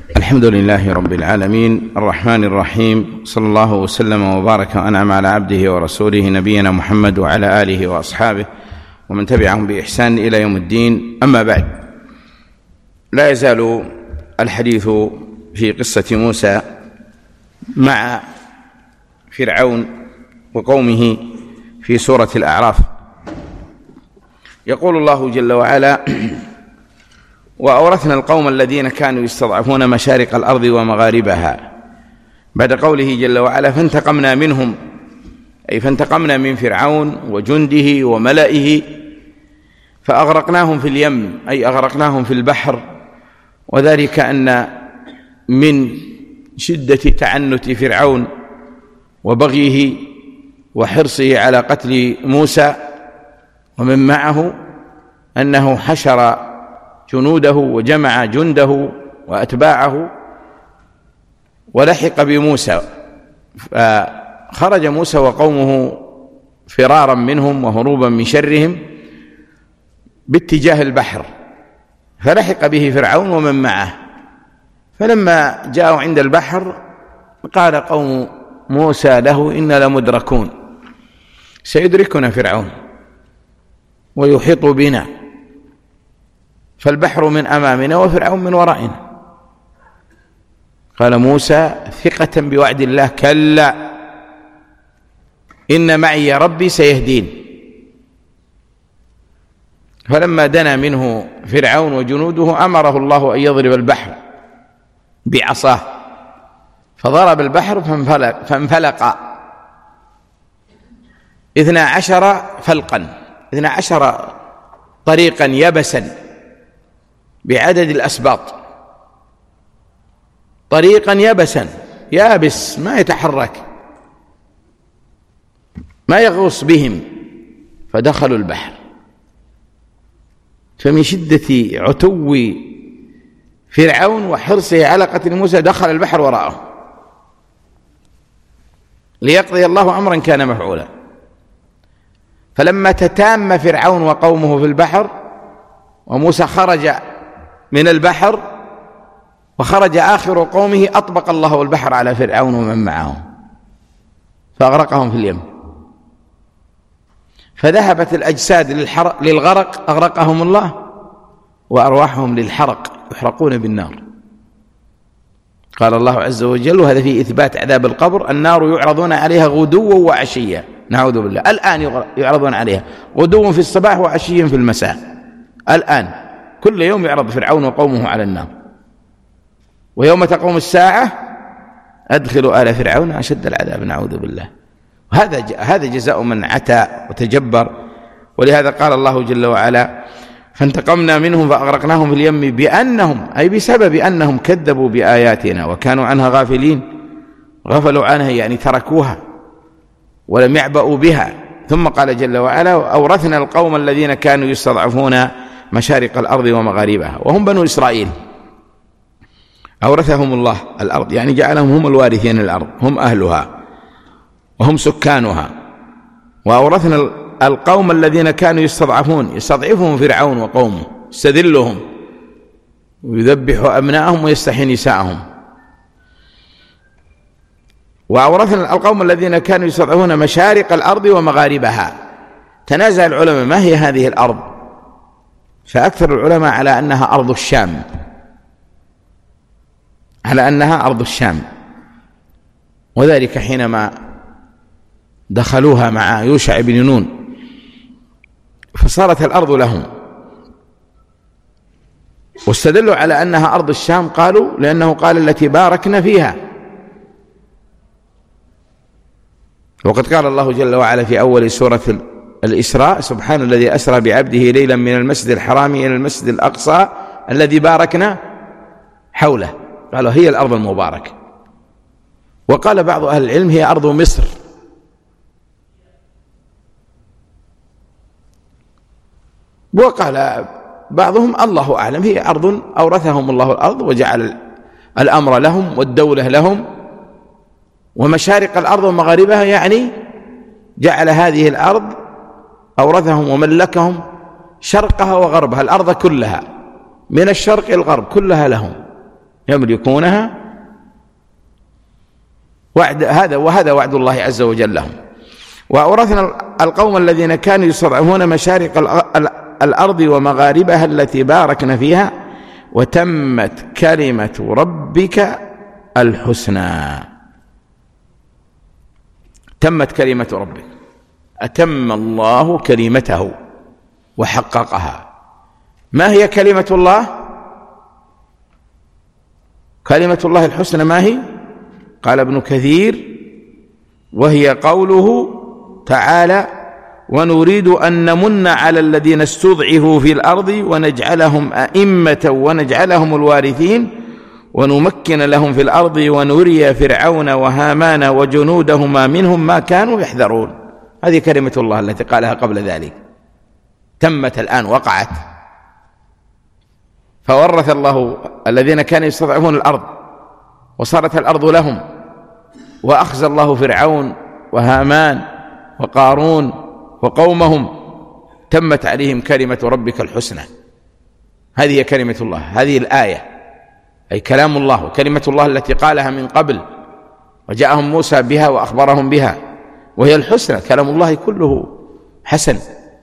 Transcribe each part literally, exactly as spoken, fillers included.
الحمد لله رب العالمين الرحمن الرحيم، صلى الله وسلم وبارك وأنعم على عبده ورسوله نبينا محمد وعلى آله وأصحابه ومن تبعهم بإحسان إلى يوم الدين. أما بعد، لا يزال الحديث في قصة موسى مع فرعون وقومه في سورة الأعراف. يقول الله جل وعلا: وأورثنا القوم الذين كانوا يستضعفون مشارق الأرض ومغاربها، بعد قوله جل وعلا: فانتقمنا منهم، أي فانتقمنا من فرعون وجنده وملئه فأغرقناهم في اليم، أي أغرقناهم في البحر. وذلك أن من شدة تعنت فرعون وبغيه وحرصه على قتل موسى ومن معه أنه حشر جنوده وجمع جنده وأتباعه ولحق بموسى، فخرج موسى وقومه فرارا منهم وهروبا من شرهم باتجاه البحر، فلحق به فرعون ومن معه. فلما جاءوا عند البحر قال قوم موسى له: إنا لمدركون، سيدركنا فرعون ويحيط بنا، فالبحر من أمامنا وفرعون من ورائنا. قال موسى ثقة بوعد الله: كلا إن معي ربي سيهدين. فلما دنا منه فرعون وجنوده أمره الله أن يضرب البحر بعصاه، فضرب البحر فانفلق, فانفلق اثنا عشر فلقا، اثنا عشر طريقا يبسا بعدد الأسباط، طريقا يبسا يابس ما يتحرك ما يغوص بهم، فدخلوا البحر. فمن شدة عتو فرعون وحرصه على قتل موسى دخل البحر وراءه ليقضي الله أمرا كان مفعولا. فلما تتام فرعون وقومه في البحر وموسى خرج من البحر وخرج آخر قومه، أطبق الله البحر على فرعون ومن معه فأغرقهم في اليم. فذهبت الأجساد للغرق أغرقهم الله، وأرواحهم للحرق يحرقون بالنار. قال الله عز وجل، وهذا في إثبات عذاب القبر: النار يعرضون عليها غدوا وعشيا، نعوذ بالله. الآن يعرضون عليها غدوا في الصباح وعشيا في المساء، الآن كل يوم يعرض فرعون وقومه على النار. ويوم تقوم الساعة أدخلوا آل فرعون أشد العذاب، نعوذ بالله. هذا هذا جزاء من عتى وتجبر. ولهذا قال الله جل وعلا: فانتقمنا منهم فأغرقناهم في اليم بأنهم، أي بسبب أنهم كذبوا بآياتنا وكانوا عنها غافلين. غفلوا عنها يعني تركوها ولم يعبأوا بها. ثم قال جل وعلا: أورثنا القوم الذين كانوا يستضعفون مشارق الأرض ومغاربها، وهم بنو إسرائيل. أورثهم الله الأرض يعني جعلهم هم الوارثين الأرض، هم أهلها وهم سكانها. وأورثنا القوم الذين كانوا يستضعفون، يستضعفهم فرعون وقومه، يستذلهم ويذبح أبناءهم ويستحيي نساءهم. وأورثنا القوم الذين كانوا يستضعفون مشارق الأرض ومغاربها. تنازع العلماء ما هي هذه الأرض، فأكثر العلماء على أنها أرض الشام، على أنها أرض الشام. وذلك حينما دخلوها مع يوشع بن نون فصارت الأرض لهم، واستدلوا على أنها أرض الشام قالوا لأنه قال: التي باركنا فيها. وقد قال الله جل وعلا في أول سورة الإسراء: سبحان الذي أسرى بعبده ليلا من المسجد الحرام إلى المسجد الأقصى الذي باركنا حوله. قالوا هي الأرض المباركة. وقال بعض أهل العلم هي أرض مصر. وقال بعضهم الله أعلم هي أرض أورثهم الله الأرض وجعل الأمر لهم والدولة لهم، ومشارق الأرض ومغاربها يعني جعل هذه الأرض أورثهم وملكهم شرقها وغربها، الأرض كلها من الشرق إلى الغرب كلها لهم، يملكونها. وعد هذا وهذا وعد الله عز وجل لهم. وأورثنا القوم الذين كانوا يستضعفون مشارق الأرض ومغاربها التي باركنا فيها وتمت كلمة ربك الحسنى. تمت كلمة ربك، أتم الله كلمته وحققها. ما هي كلمة الله؟ كلمة الله الحسنى ما هي؟ قال ابن كثير: وهي قوله تعالى: ونريد أن نمن على الذين استضعفوا في الأرض ونجعلهم أئمة ونجعلهم الوارثين ونمكن لهم في الأرض ونري فرعون وهامان وجنودهما منهم ما كانوا يحذرون. هذه كلمة الله التي قالها قبل ذلك، تمت الآن، وقعت. فورث الله الذين كانوا يستضعفون الأرض وصارت الأرض لهم، وأخزى الله فرعون وهامان وقارون وقومهم، تمت عليهم كلمة ربك الحسنى. هذه هي كلمة الله، هذه الآية أي كلام الله وكلمة الله التي قالها من قبل وجاءهم موسى بها وأخبرهم بها، وهي الحسنى. كلام الله كله حسن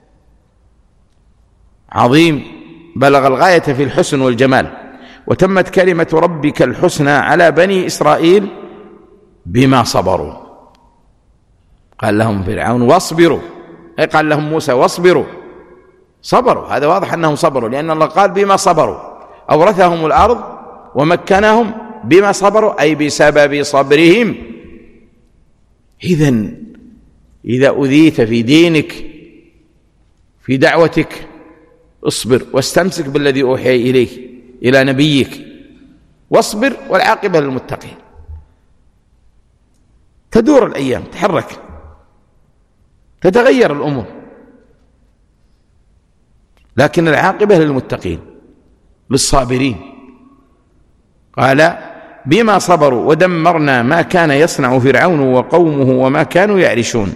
عظيم، بلغ الغاية في الحسن والجمال. وتمت كلمة ربك الحسنى على بني إسرائيل بما صبروا. قال لهم فرعون: واصبروا، أي قال لهم موسى: واصبروا. صبروا، هذا واضح أنهم صبروا، لأن الله قال بما صبروا، أورثهم الأرض ومكنهم بما صبروا، أي بسبب صبرهم. إذن إذا أذيت في دينك في دعوتك اصبر واستمسك بالذي أوحي إليك إلى نبيك، واصبر والعاقبة للمتقين. تدور الأيام، تحرك، تتغير الأمور، لكن العاقبة للمتقين للصابرين. قال: بما صبروا ودمرنا ما كان يصنع فرعون وقومه وما كانوا يعرشون.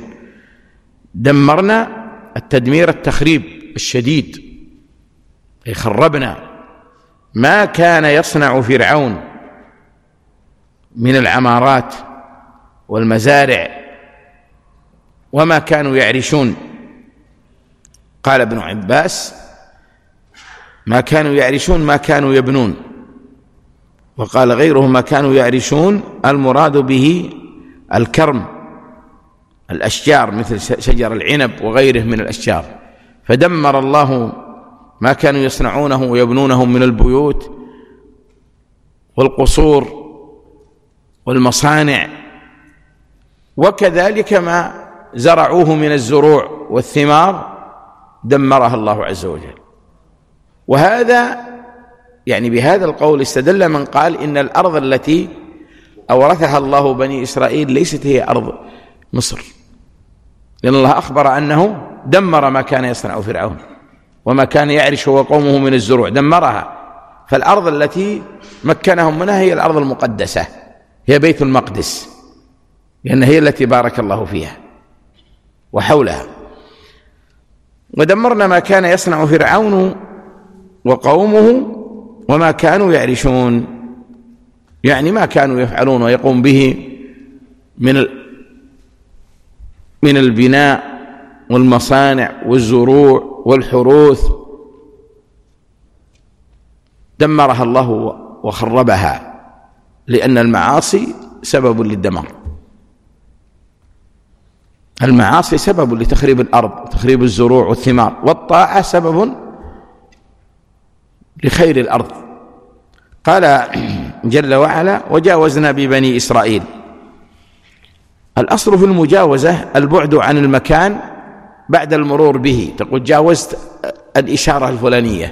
دمرنا التدمير التخريب الشديد، أي خربنا ما كان يصنع فرعون من العمارات والمزارع وما كانوا يعرشون. قال ابن عباس: ما كانوا يعرشون ما كانوا يبنون. وقال غيره: ما كانوا يعرشون المراد به الكرم، الأشجار مثل شجر العنب وغيره من الأشجار. فدمر الله ما كانوا يصنعونه ويبنونه من البيوت والقصور والمصانع، وكذلك ما زرعوه من الزروع والثمار دمرها الله عز وجل. وهذا يعني بهذا القول استدل من قال إن الأرض التي أورثها الله بني إسرائيل ليست هي أرض مصر، لأن الله أخبر أنه دمر ما كان يصنع فرعون وما كان يعرش هو قومه من الزروع، دمرها. فالأرض التي مكنهم منها هي الأرض المقدسة، هي بيت المقدس، لأن هي التي بارك الله فيها وحولها. ودمرنا ما كان يصنع فرعون وقومه وما كانوا يعرشون، يعني ما كانوا يفعلون ويقوم به من من البناء والمصانع والزروع والحروث، دمرها الله وخربها، لأن المعاصي سبب للدمار. المعاصي سبب لتخريب الأرض وتخريب الزروع والثمار، والطاعة سبب لخير الأرض. قال جل وعلا: وجاوزنا ببني إسرائيل. الأصل في المجاوزة البعد عن المكان بعد المرور به. تقول جاوزت الإشارة الفلانية،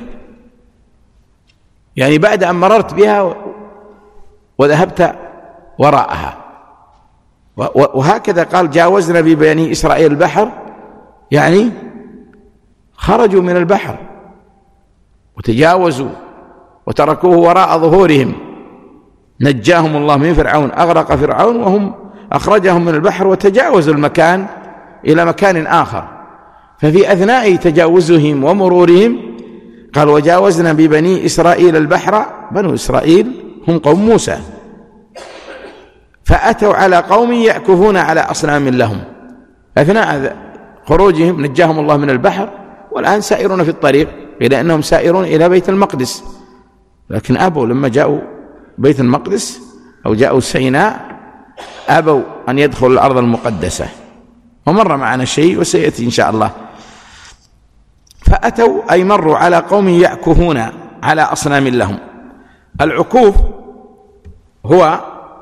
يعني بعد أن مررت بها وذهبت وراءها. وهكذا قال: جاوزنا ببني إسرائيل البحر، يعني خرجوا من البحر وتجاوزوا وتركوه وراء ظهورهم. نجاهم الله من فرعون، أغرق فرعون وهم أخرجهم من البحر وتجاوزوا المكان إلى مكان آخر. ففي أثناء تجاوزهم ومرورهم قال: وجاوزنا ببني إسرائيل البحر. بنو إسرائيل هم قوم موسى، فأتوا على قوم يعكفون على أصنام لهم. أثناء خروجهم نجاهم الله من البحر، والآن سائرون في الطريق إلى أنهم سائرون إلى بيت المقدس، لكن أبوا لما جاءوا بيت المقدس أو جاءوا سيناء أبوا أن يدخلوا الأرض المقدسة، ومر معنا شيء وسيأتي إن شاء الله. فأتوا أي مروا على قوم يعكفون على أصنام لهم. العكوف هو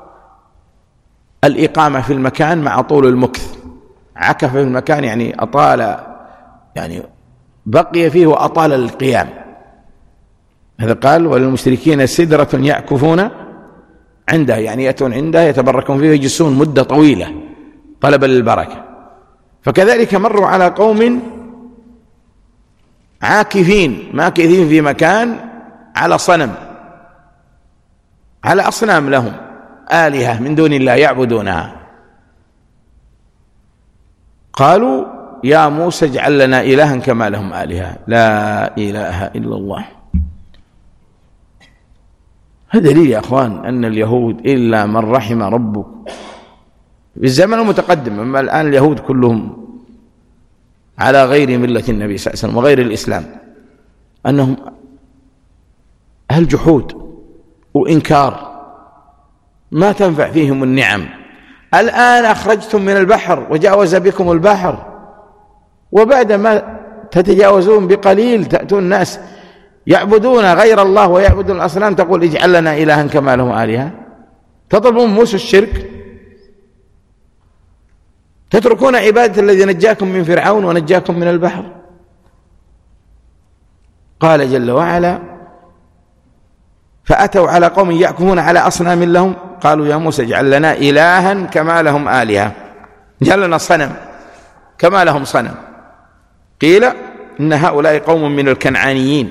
الإقامة في المكان مع طول المكث. عكف في المكان يعني أطال، يعني بقي فيه وأطال القيام. هذا قال وللمشركين سدرة يعكفون عنده، يعني يأتون عنده يتبركون فيه ويجلسون مدة طويلة طلبا للبركة. فكذلك مروا على قوم عاكفين ماكثين في مكان على صنم، على أصنام لهم آلهة من دون الله يعبدونها. قالوا يا موسى اجعل لنا إلها كما لهم آلهة. لا إله إلا الله. هذا دليل يا أخوان أن اليهود إلا من رحم ربك في الزمن المتقدم، أما الآن اليهود كلهم على غير ملة النبي صلى الله عليه وسلم وغير الإسلام، أنهم أهل جحود وإنكار، ما تنفع فيهم النعم. الآن أخرجتم من البحر وجاوز بكم البحر، وبعد ما تتجاوزون بقليل تأتون الناس يعبدون غير الله ويعبدون الأصنام، تقول اجعل لنا إلها كما لهم آلهة. تطلبون موسى الشرك، تتركون عبادة الذي نجاكم من فرعون ونجاكم من البحر. قال جل وعلا فأتوا على قوم يعكفون على أصنام لهم قالوا يا موسى اجعل لنا إلها كما لهم آلهة، اجعل لنا صنم كما لهم صنم. قيل إن هؤلاء قوم من الكنعانيين،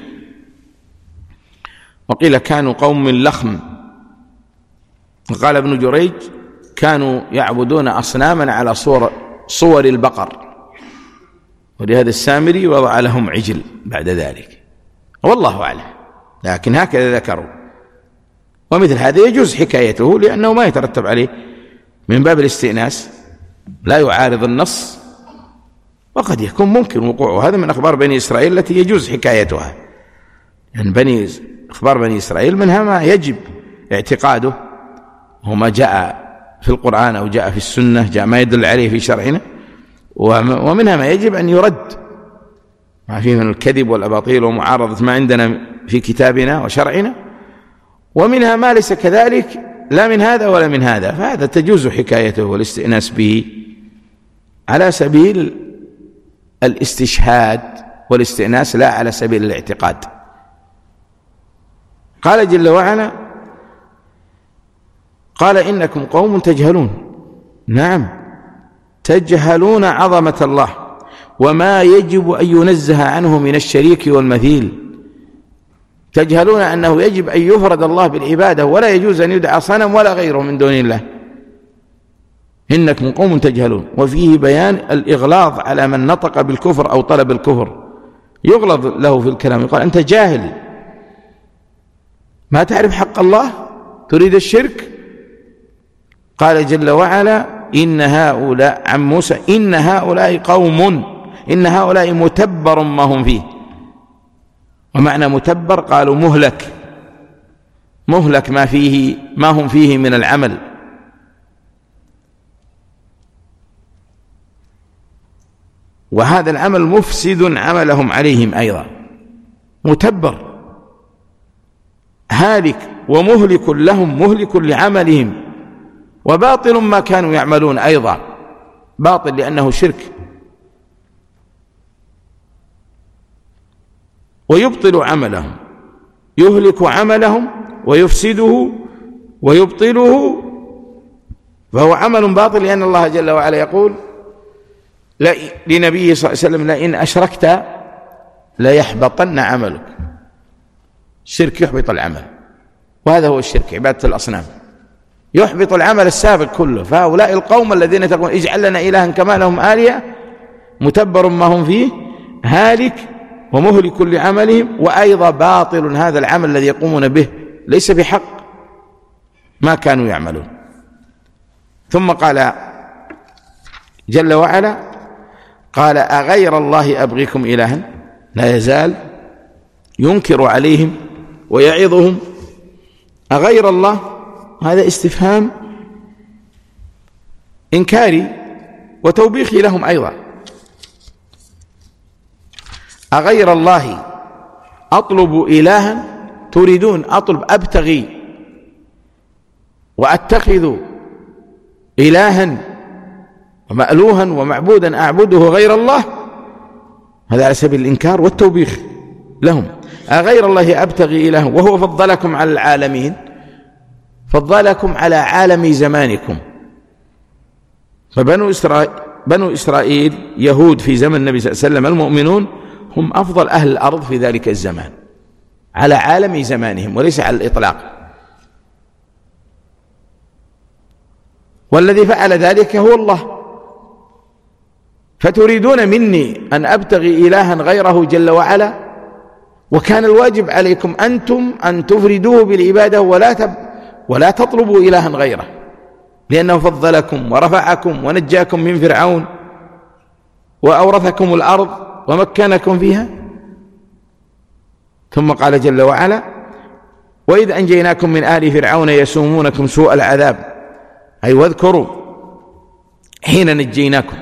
وقيل كانوا قوم من لخم. قال ابن جريج كانوا يعبدون أصناما على صور صور البقر، ولهذا السامري وضع لهم عجل بعد ذلك، والله أعلم، لكن هكذا ذكروا. ومثل هذا يجوز حكايته لأنه ما يترتب عليه من باب الاستئناس، لا يعارض النص، وقد يكون ممكن وقوعه. هذا من أخبار بني إسرائيل التي يجوز حكايتها، يعني بني أخبار بني إسرائيل منها ما يجب اعتقاده وما جاء في القرآن أو جاء في السنة، جاء ما يدل عليه في شرعنا، ومنها ما يجب أن يرد، ما فيه من الكذب والأباطيل ومعارضة ما عندنا في كتابنا وشرعنا، ومنها ما ليس كذلك لا من هذا ولا من هذا، فهذا تجوز حكايته والاستئناس به على سبيل الاستشهاد والاستئناس، لا على سبيل الاعتقاد. قال جل وعلا قال إنكم قوم تجهلون. نعم، تجهلون عظمة الله وما يجب أن ينزه عنه من الشريك والمثيل. تجهلون أنه يجب أن يفرد الله بالعبادة، ولا يجوز أن يدعى صنم ولا غيره من دون الله. إنكم قوم تجهلون، وفيه بيان الإغلاظ على من نطق بالكفر أو طلب الكفر، يغلظ له في الكلام، يقول أنت جاهل ما تعرف حق الله تريد الشرك. قال جل وعلا إن هؤلاء عن موسى إن هؤلاء قوم إن هؤلاء متبر ما هم فيه. ومعنى متبر قالوا مهلك، مهلك ما فيه ما هم فيه من العمل. وهذا العمل مفسد عملهم عليهم أيضا، متبر هالك ومهلك لهم، مهلك لعملهم، وباطل ما كانوا يعملون أيضا، باطل لأنه شرك. ويبطل عملهم، يهلك عملهم ويفسده ويبطله، فهو عمل باطل، لأن الله جل وعلا يقول لنبيه صلى الله عليه وسلم لئن أشركت ليحبطن عملك. الشرك يحبط العمل، وهذا هو الشرك، عبادة الأصنام يحبط العمل السابق كله. فهؤلاء القوم الذين تقول اجعل لنا إلها كما لهم آلهة، متبر ما هم فيه، هالك ومهلك لعملهم، وأيضا باطل هذا العمل الذي يقومون به، ليس بحق، ما كانوا يعملون. ثم قال جل وعلا قال أغير الله أبغيكم إلها، لا يزال ينكر عليهم ويعظهم. أغير الله هذا استفهام إنكاري وتوبيخي لهم أيضا. أغير الله أطلب إلها تريدون، أطلب أبتغي وأتخذ إلها ومألوها ومعبودا أعبده غير الله، هذا على سبيل الإنكار والتوبيخ لهم. أغير الله أبتغي إلها وهو فضلكم على العالمين، فضلكم على عالم زمانكم. فبنو إسرائيل بنو إسرائيل يهود في زمن النبي صلى الله عليه وسلم المؤمنون هم أفضل أهل الأرض في ذلك الزمان على عالم زمانهم وليس على الإطلاق. والذي فعل ذلك هو الله. فتريدون مني أن أبتغي إلها غيره جل وعلا، وكان الواجب عليكم أنتم أن تفردوه بالعبادة ولا تب ولا تطلبوا إلها غيره، لأنه فضلكم ورفعكم ونجاكم من فرعون وأورثكم الأرض ومكنكم فيها. ثم قال جل وعلا وإذ أنجيناكم من آل فرعون يسومونكم سوء العذاب، أي واذكروا حين نجيناكم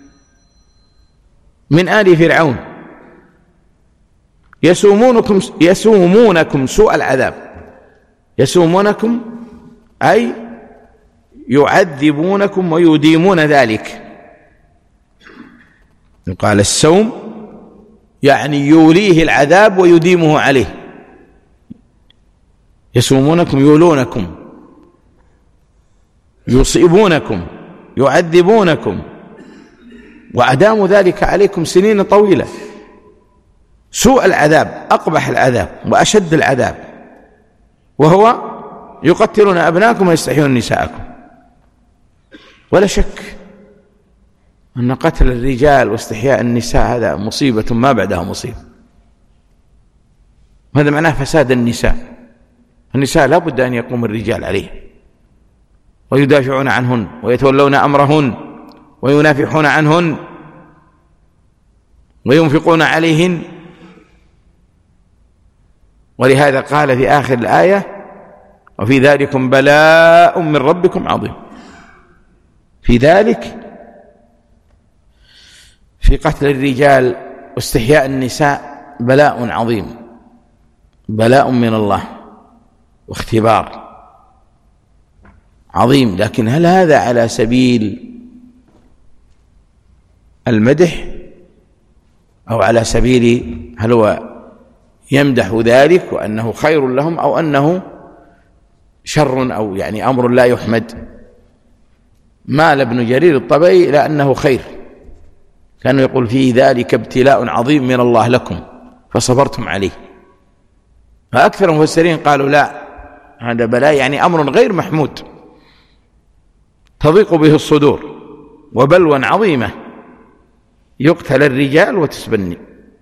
من آل فرعون يسومونكم يسومونكم سوء العذاب. يسومونكم أي يعذبونكم ويديمون ذلك. قال السوم يعني يوليه العذاب ويديمه عليه. يسومونكم يولونكم يصيبونكم يعذبونكم وأداموا ذلك عليكم سنين طويلة. سوء العذاب أقبح العذاب وأشد العذاب، وهو يقتلون أبناءكم ويستحيون نساءكم. ولا شك أن قتل الرجال واستحياء النساء هذا مصيبة ما بعدها مصيبة. هذا معناه فساد النساء. النساء لا بد أن يقوم الرجال عليه ويدافعون عنهن ويتولون أمرهن وينافحون عنهن وينفقون عليهن. ولهذا قال في آخر الآية وفي ذلكم بلاء من ربكم عظيم. في ذلك في قتل الرجال واستحياء النساء بلاء عظيم، بلاء من الله واختبار عظيم. لكن هل هذا على سبيل المدح أو على سبيل هل هو يمدح ذلك وأنه خير لهم أو أنه شر أو يعني أمر لا يحمد؟ مال ابن جرير الطبري إلى أنه خير، كانوا يقول في ذلك ابتلاء عظيم من الله لكم فصبرتم عليه. فأكثر المفسرين قالوا لا، هذا بلاء يعني أمر غير محمود تضيق به الصدور وبلوى عظيمة يقتل الرجال وتسبني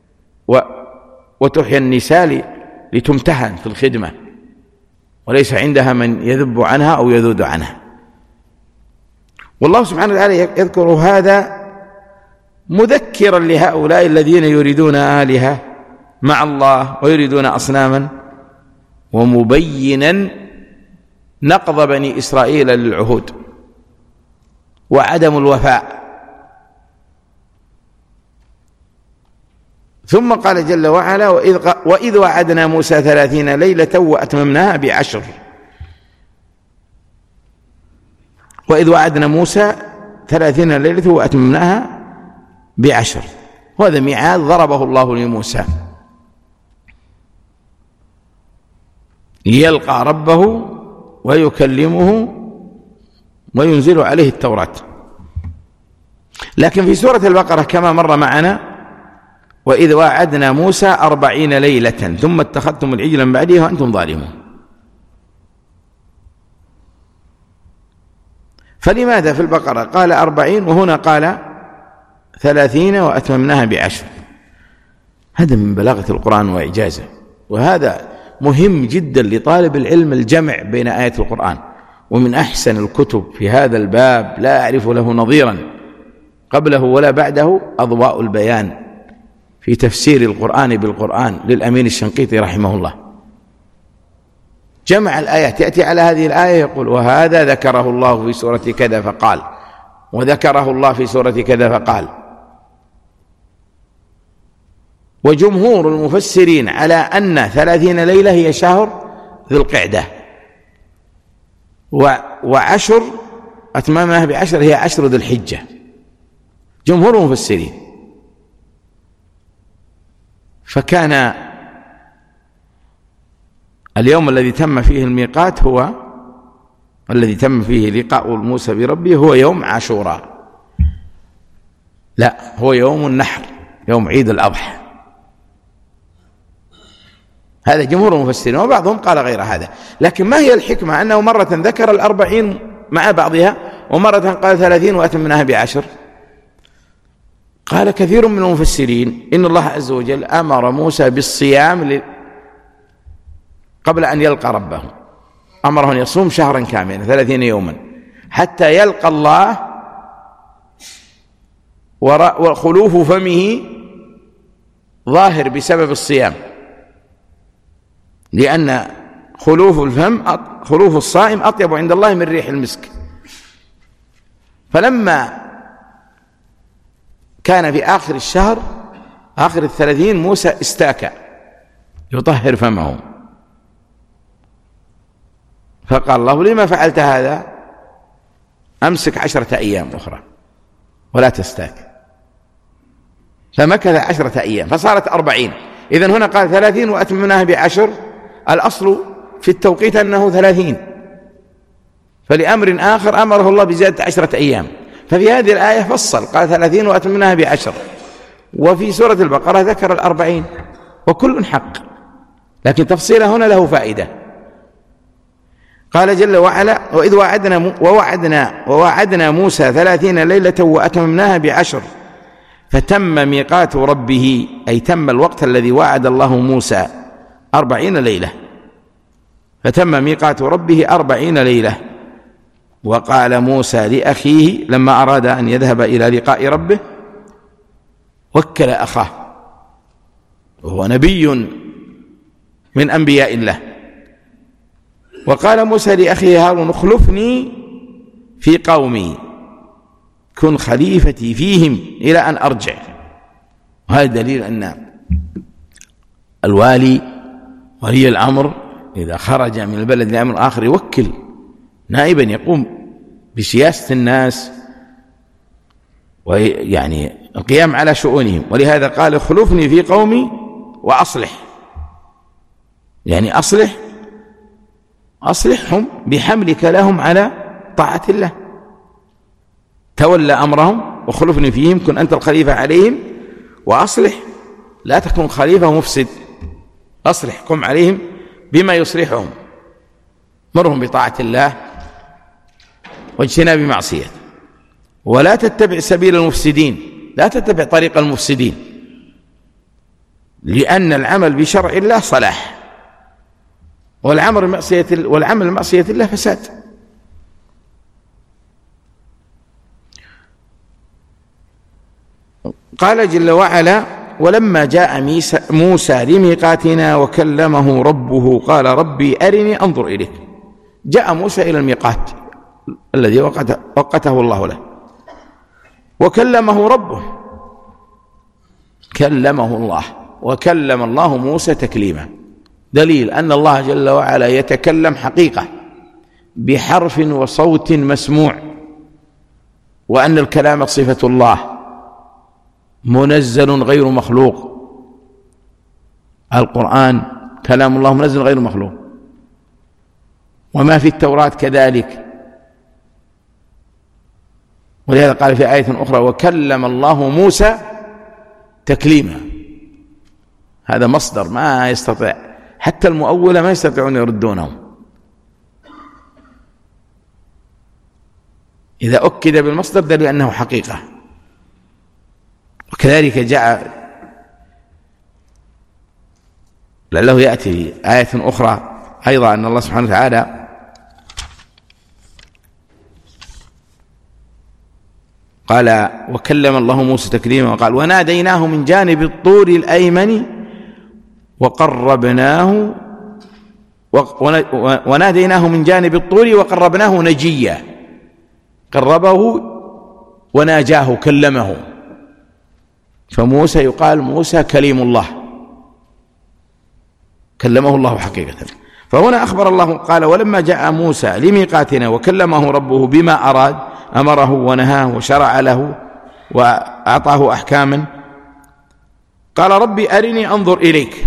وتحيى النساء لتمتهن في الخدمة وليس عندها من يذب عنها أو يذود عنها. والله سبحانه وتعالى يذكر هذا مذكرا لهؤلاء الذين يريدون آلهة مع الله ويريدون أصناما، ومبينا نقض بني إسرائيل للعهود وعدم الوفاء. ثم قال جل وعلا وإذ, وإذ وعدنا موسى ثلاثين ليلة وأتممناها بعشر. وإذ وعدنا موسى ثلاثين ليلة وأتممناها بعشر، وهذا ميعاد ضربه الله لموسى ليلقى ربه ويكلمه وينزل عليه التوراة. لكن في سورة البقرة كما مر معنا وإذ وعدنا موسى أربعين ليلة ثم اتخذتم العجل من بعده وأنتم ظالمون. فلماذا في البقرة قال أربعين وهنا قال ثلاثين وأتممناها بعشر؟ هذا من بلاغة القرآن وإعجازه، وهذا مهم جدا لطالب العلم الجمع بين آيات القرآن. ومن أحسن الكتب في هذا الباب لا أعرف له نظيرا قبله ولا بعده أضواء البيان في تفسير القرآن بالقرآن للأمين الشنقيطي رحمه الله. جمع الآيات، يأتي على هذه الآية يقول وهذا ذكره الله في سورة كذا فقال، وذكره الله في سورة كذا فقال. وجمهور المفسرين على أن ثلاثين ليلة هي شهر ذو القعدة، وعشر أتمامها بعشر هي عشر ذو الحجة، جمهور المفسرين. فكان اليوم الذي تم فيه الميقات هو الذي تم فيه لقاء موسى بربه هو يوم عاشوراء، لا هو يوم النحر، يوم عيد الأضحى. هذا جمهور المفسرين، وبعضهم قال غير هذا. لكن ما هي الحكمة أنه مرة ذكر الأربعين مع بعضها ومرة قال ثلاثين وأتمناها بعشر؟ قال كثير من المفسرين إن الله عز وجل أمر موسى بالصيام قبل أن يلقى ربه، أمره أن يصوم شهرا كاملا ثلاثين يوما حتى يلقى الله، وخلوف فمه ظاهر بسبب الصيام، لأن خلوف الفم خلوف الصائم أطيب عند الله من ريح المسك. فلما كان في آخر الشهر آخر الثلاثين موسى استاكى يطهر فمه، فقال الله لما فعلت هذا؟ أمسك عشرة أيام أخرى ولا تستاك. فمكث عشرة أيام فصارت أربعين. إذن هنا قال ثلاثين وأتممناها بعشر، الأصل في التوقيت أنه ثلاثين، فلأمر آخر أمره الله بزيادة عشرة أيام. ففي هذه الآية فصل قال ثلاثين وأتممناها بعشر، وفي سورة البقرة ذكر الأربعين، وكل حق، لكن تفصيله هنا له فائدة. قال جل وعلا وإذ وعدنا ووعدنا ووعدنا موسى ثلاثين ليلة وأتممناها بعشر فتم ميقات ربه، أي تم الوقت الذي وعد الله موسى أربعين ليلة، فتم ميقات ربه أربعين ليلة. وقال موسى لأخيه لما أراد أن يذهب إلى لقاء ربه وكل أخاه، وهو نبي من أنبياء الله، وقال موسى لأخيه هارون اخلفني في قومي كن خليفتي فيهم إلى أن أرجع. وهذا دليل أن الوالي ولي الأمر إذا خرج من البلد لأمر آخر يوكل نائبا يقوم بسياسة الناس ويعني القيام على شؤونهم. ولهذا قال اخلفني في قومي وأصلح، يعني أصلح أصلحهم بحملك لهم على طاعة الله، تولى أمرهم واخلفني فيهم كن أنت الخليفة عليهم، وأصلح لا تكون خليفة مفسد، أصلح قم عليهم بما يصلحهم، مرهم بطاعة الله واجتناب معصيته، ولا تتبع سبيل المفسدين، لا تتبع طريق المفسدين، لأن العمل بشرع الله صلاح، والعمل معصية والعمل معصية الله فساد. قال جل وعلا ولما جاء موسى لميقاتنا وكلمه ربه قال ربي أرني أنظر إليك. جاء موسى إلى الميقات الذي وقته الله له وكلمه ربه، كلمه الله وكلم الله موسى تكليما، دليل أن الله جل وعلا يتكلم حقيقة بحرف وصوت مسموع، وأن الكلام صفة الله منزل غير مخلوق. القرآن كلام الله منزل غير مخلوق، وما في التوراة كذلك. ولهذا قال في آية أخرى وكلم الله موسى تكليما. هذا مصدر ما يستطيع حتى المؤولة ما يستطيعون يردونه، إذا أكد بالمصدر دل أنه حقيقة. وكذلك جاء لعله يأتي آية أخرى أيضا أن الله سبحانه وتعالى قال وكلم الله موسى تكليما، وقال وناديناه من جانب الطور الأيمن وقربناه وناديناه من جانب الطور وقربناه نجيا، قربه وناجاه كلمه، فموسى يقال موسى كليم الله، كلمه الله حقيقة. فهنا أخبر الله قال ولما جاء موسى لميقاتنا وكلمه ربه بما أراد، أمره ونهاه وشرع له وأعطاه أحكاما، قال ربي أرني أنظر إليك،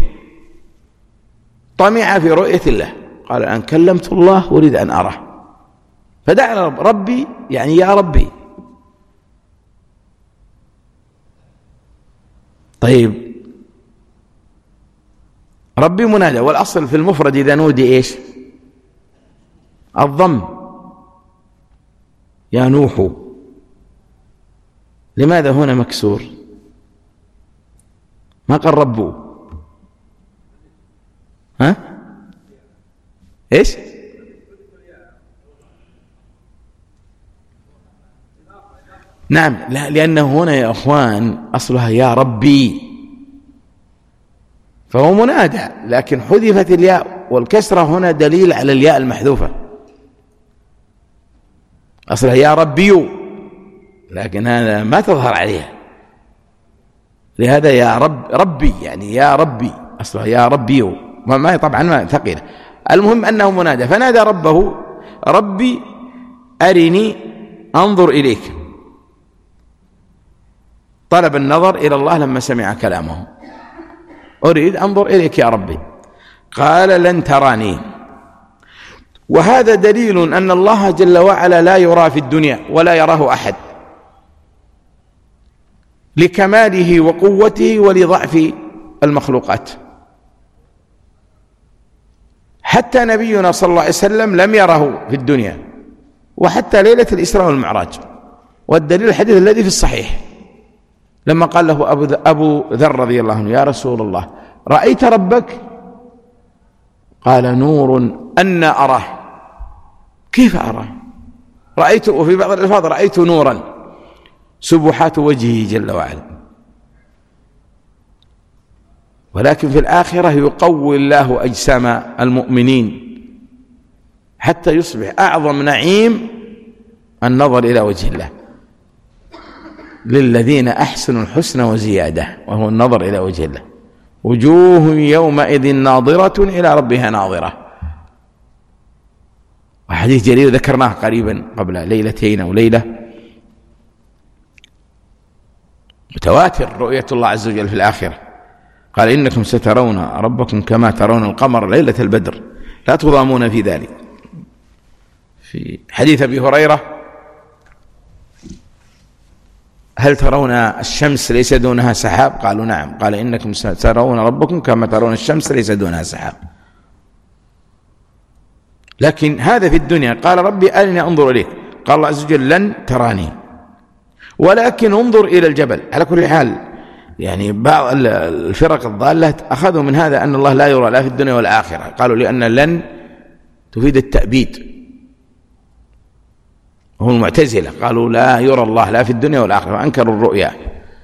طمع في رؤية الله، قال الآن كلمت الله أريد أن أراه، فدعا ربي يعني يا ربي. طيب ربي منادى، والأصل في المفرد إذا نودي إيش؟ الضم، يا نوح. لماذا هنا مكسور؟ ما قال ربه، ها إيش؟ نعم، لا، لأنه هنا يا أخوان أصلها يا ربي، فهو منادى، لكن حذفت الياء، والكسرة هنا دليل على الياء المحذوفة، أصلها يا ربي، لكن هذا ما تظهر عليها، لهذا يا رب ربي يعني يا ربي، أصلها يا ربي، ما طبعا ما ثقيلة. المهم أنه منادى، فنادى ربه ربي أرني أنظر إليك، طلب النظر إلى الله لما سمع كلامه، أريد أنظر إليك يا ربي، قال لن تراني. وهذا دليل أن الله جل وعلا لا يرى في الدنيا ولا يراه أحد، لكماله وقوته ولضعف المخلوقات. حتى نبينا صلى الله عليه وسلم لم يره في الدنيا، وحتى ليلة الإسراء والمعراج، والدليل الحديث الذي في الصحيح لما قال له أبو ذر رضي الله عنه يا رسول الله رأيت ربك؟ قال نور أن أراه، كيف أراه؟ رأيت، وفي بعض الألفاظ رأيت نورا سبحات وجهه جل وعلا. ولكن في الآخرة يقوي الله أجسام المؤمنين حتى يصبح أعظم نعيم النظر إلى وجه الله، للذين أحسنوا الحسنى وزيادة، وهو النظر إلى وجه الله، وجوه يومئذ ناظرة إلى ربها ناظرة. وحديث جليل ذكرناه قريبا قبل ليلتين أو ليلة، متواتر رؤية الله عز وجل في الآخرة، قال إنكم سترون ربكم كما ترون القمر ليلة البدر لا تضامون في ذلك. في حديث أبي هريرة هل ترون الشمس ليس دونها سحاب؟ قالوا نعم، قال إنكم سترون ربكم كما ترون الشمس ليس دونها سحاب. لكن هذا في الدنيا، قال ربي أرني أنظر إليك، قال الله عز وجل لن تراني ولكن انظر إلى الجبل. على كل حال يعني بعض الفرق الضالة أخذوا من هذا أن الله لا يرى لا في الدنيا والآخرة، قالوا لأن لن تفيد التأبيد، هم المعتزلة قالوا لا يرى الله لا في الدنيا والآخرة، وأنكروا الرؤيا.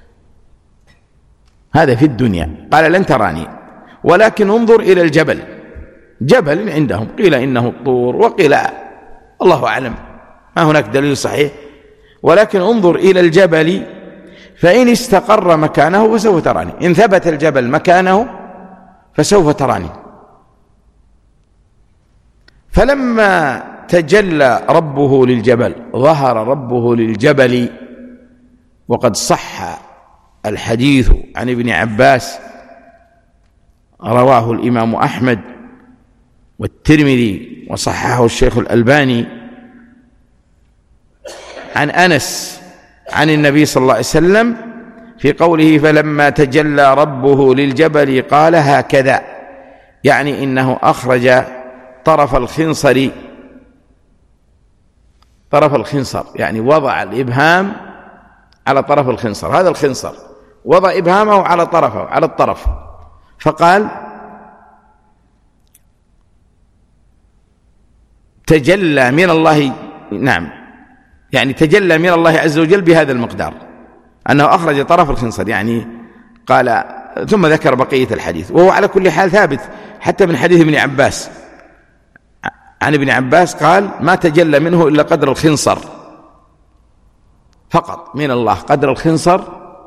هذا في الدنيا، قال لن تراني ولكن انظر إلى الجبل، جبل عندهم قيل إنه الطور وقيل الله أعلم، ما هناك دليل صحيح، ولكن انظر إلى الجبل فإن استقر مكانه فسوف تراني، إن ثبت الجبل مكانه فسوف تراني. فلما تجلى ربه للجبل ظهر ربه للجبل، وقد صح الحديث عن ابن عباس رواه الإمام أحمد والترمذي وصححه الشيخ الألباني عن أنس عن النبي صلى الله عليه وسلم في قوله فلما تجلى ربه للجبل قال هكذا، يعني إنه أخرج طرف الخنصر، طرف الخنصر يعني وضع الإبهام على طرف الخنصر، هذا الخنصر وضع إبهامه على طرفه على الطرف، فقال تجلى من الله، نعم يعني تجلى من الله عز وجل بهذا المقدار، أنه أخرج طرف الخنصر، يعني قال. ثم ذكر بقية الحديث، وهو على كل حال ثابت حتى من حديث ابن عباس. عن ابن عباس قال: ما تجلى منه إلا قدر الخنصر فقط من الله، قدر الخنصر،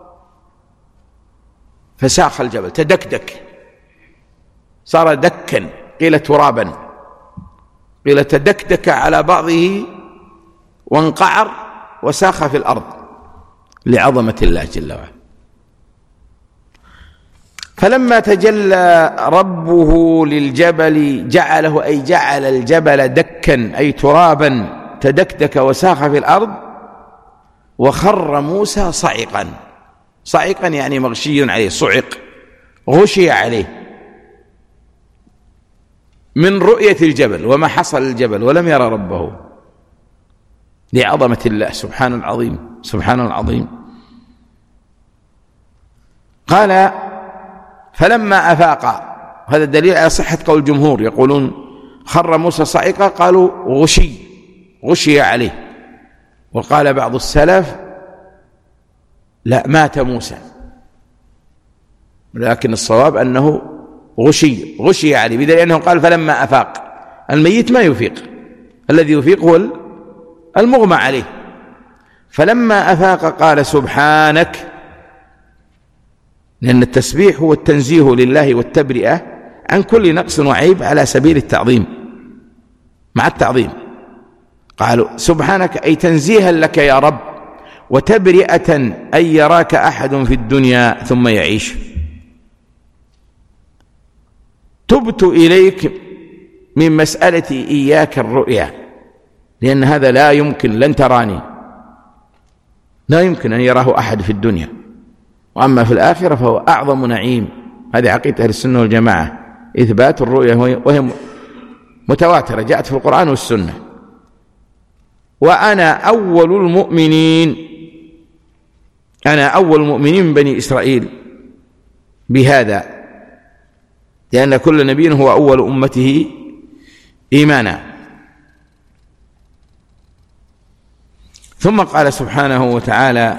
فساخ الجبل، تدكدك، صار دكا، قيل ترابا، قيل تدكدك على بعضه وانقعر وساخ في الأرض لعظمة الله جل وعلا. فلما تجلى ربه للجبل جعله، أي جعل الجبل دكا، أي ترابا، تدكدك وساخ في الأرض، وخر موسى صعقا. صعقا يعني مغشي عليه، صعق، غشي عليه من رؤية الجبل، وما حصل الجبل ولم يرى ربه لعظمة الله سبحانه العظيم، سبحانه العظيم. قال: فلما أفاق، هذا دليل على صحة قول الجمهور، يقولون خر موسى صعقا، قالوا غشي، غشي عليه. وقال بعض السلف: لا، مات موسى، لكن الصواب أنه غشي، غشي عليه، بدليل أنه قال فلما أفاق. الميت ما يفيق، الذي يفيق هو المغمى عليه. فلما أفاق قال: سبحانك، لأن التسبيح هو التنزيه لله والتبرئة عن كل نقص وعيب على سبيل التعظيم، مع التعظيم. قالوا سبحانك أي تنزيها لك يا رب، وتبرئة أن يراك أحد في الدنيا ثم يعيش. تبت إليك من مسألة إياك الرؤيا، لأن هذا لا يمكن، لن تراني، لا يمكن أن يراه أحد في الدنيا، وأما في الآخرة فهو أعظم نعيم. هذه عقيدة أهل السنة والجماعة، إثبات الرؤيا، وهي متواترة، جاءت في القرآن والسنة. وأنا أول المؤمنين، أنا أول المؤمنين من بني إسرائيل بهذا، لأن كل نبي هو أول أمته إيمانا. ثم قال سبحانه وتعالى: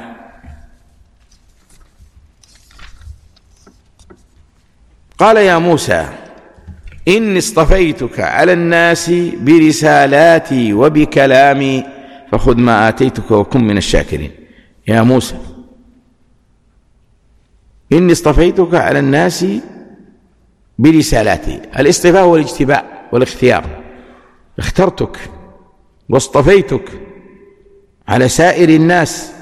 قال يا موسى إني اصطفيتك على الناس برسالاتي وبكلامي فخذ ما آتيتك وكن من الشاكرين. يا موسى إني اصطفيتك على الناس برسالاتي. الاصطفاء والاجتباء والاختيار، اخترتك واصطفيتك على سائر الناس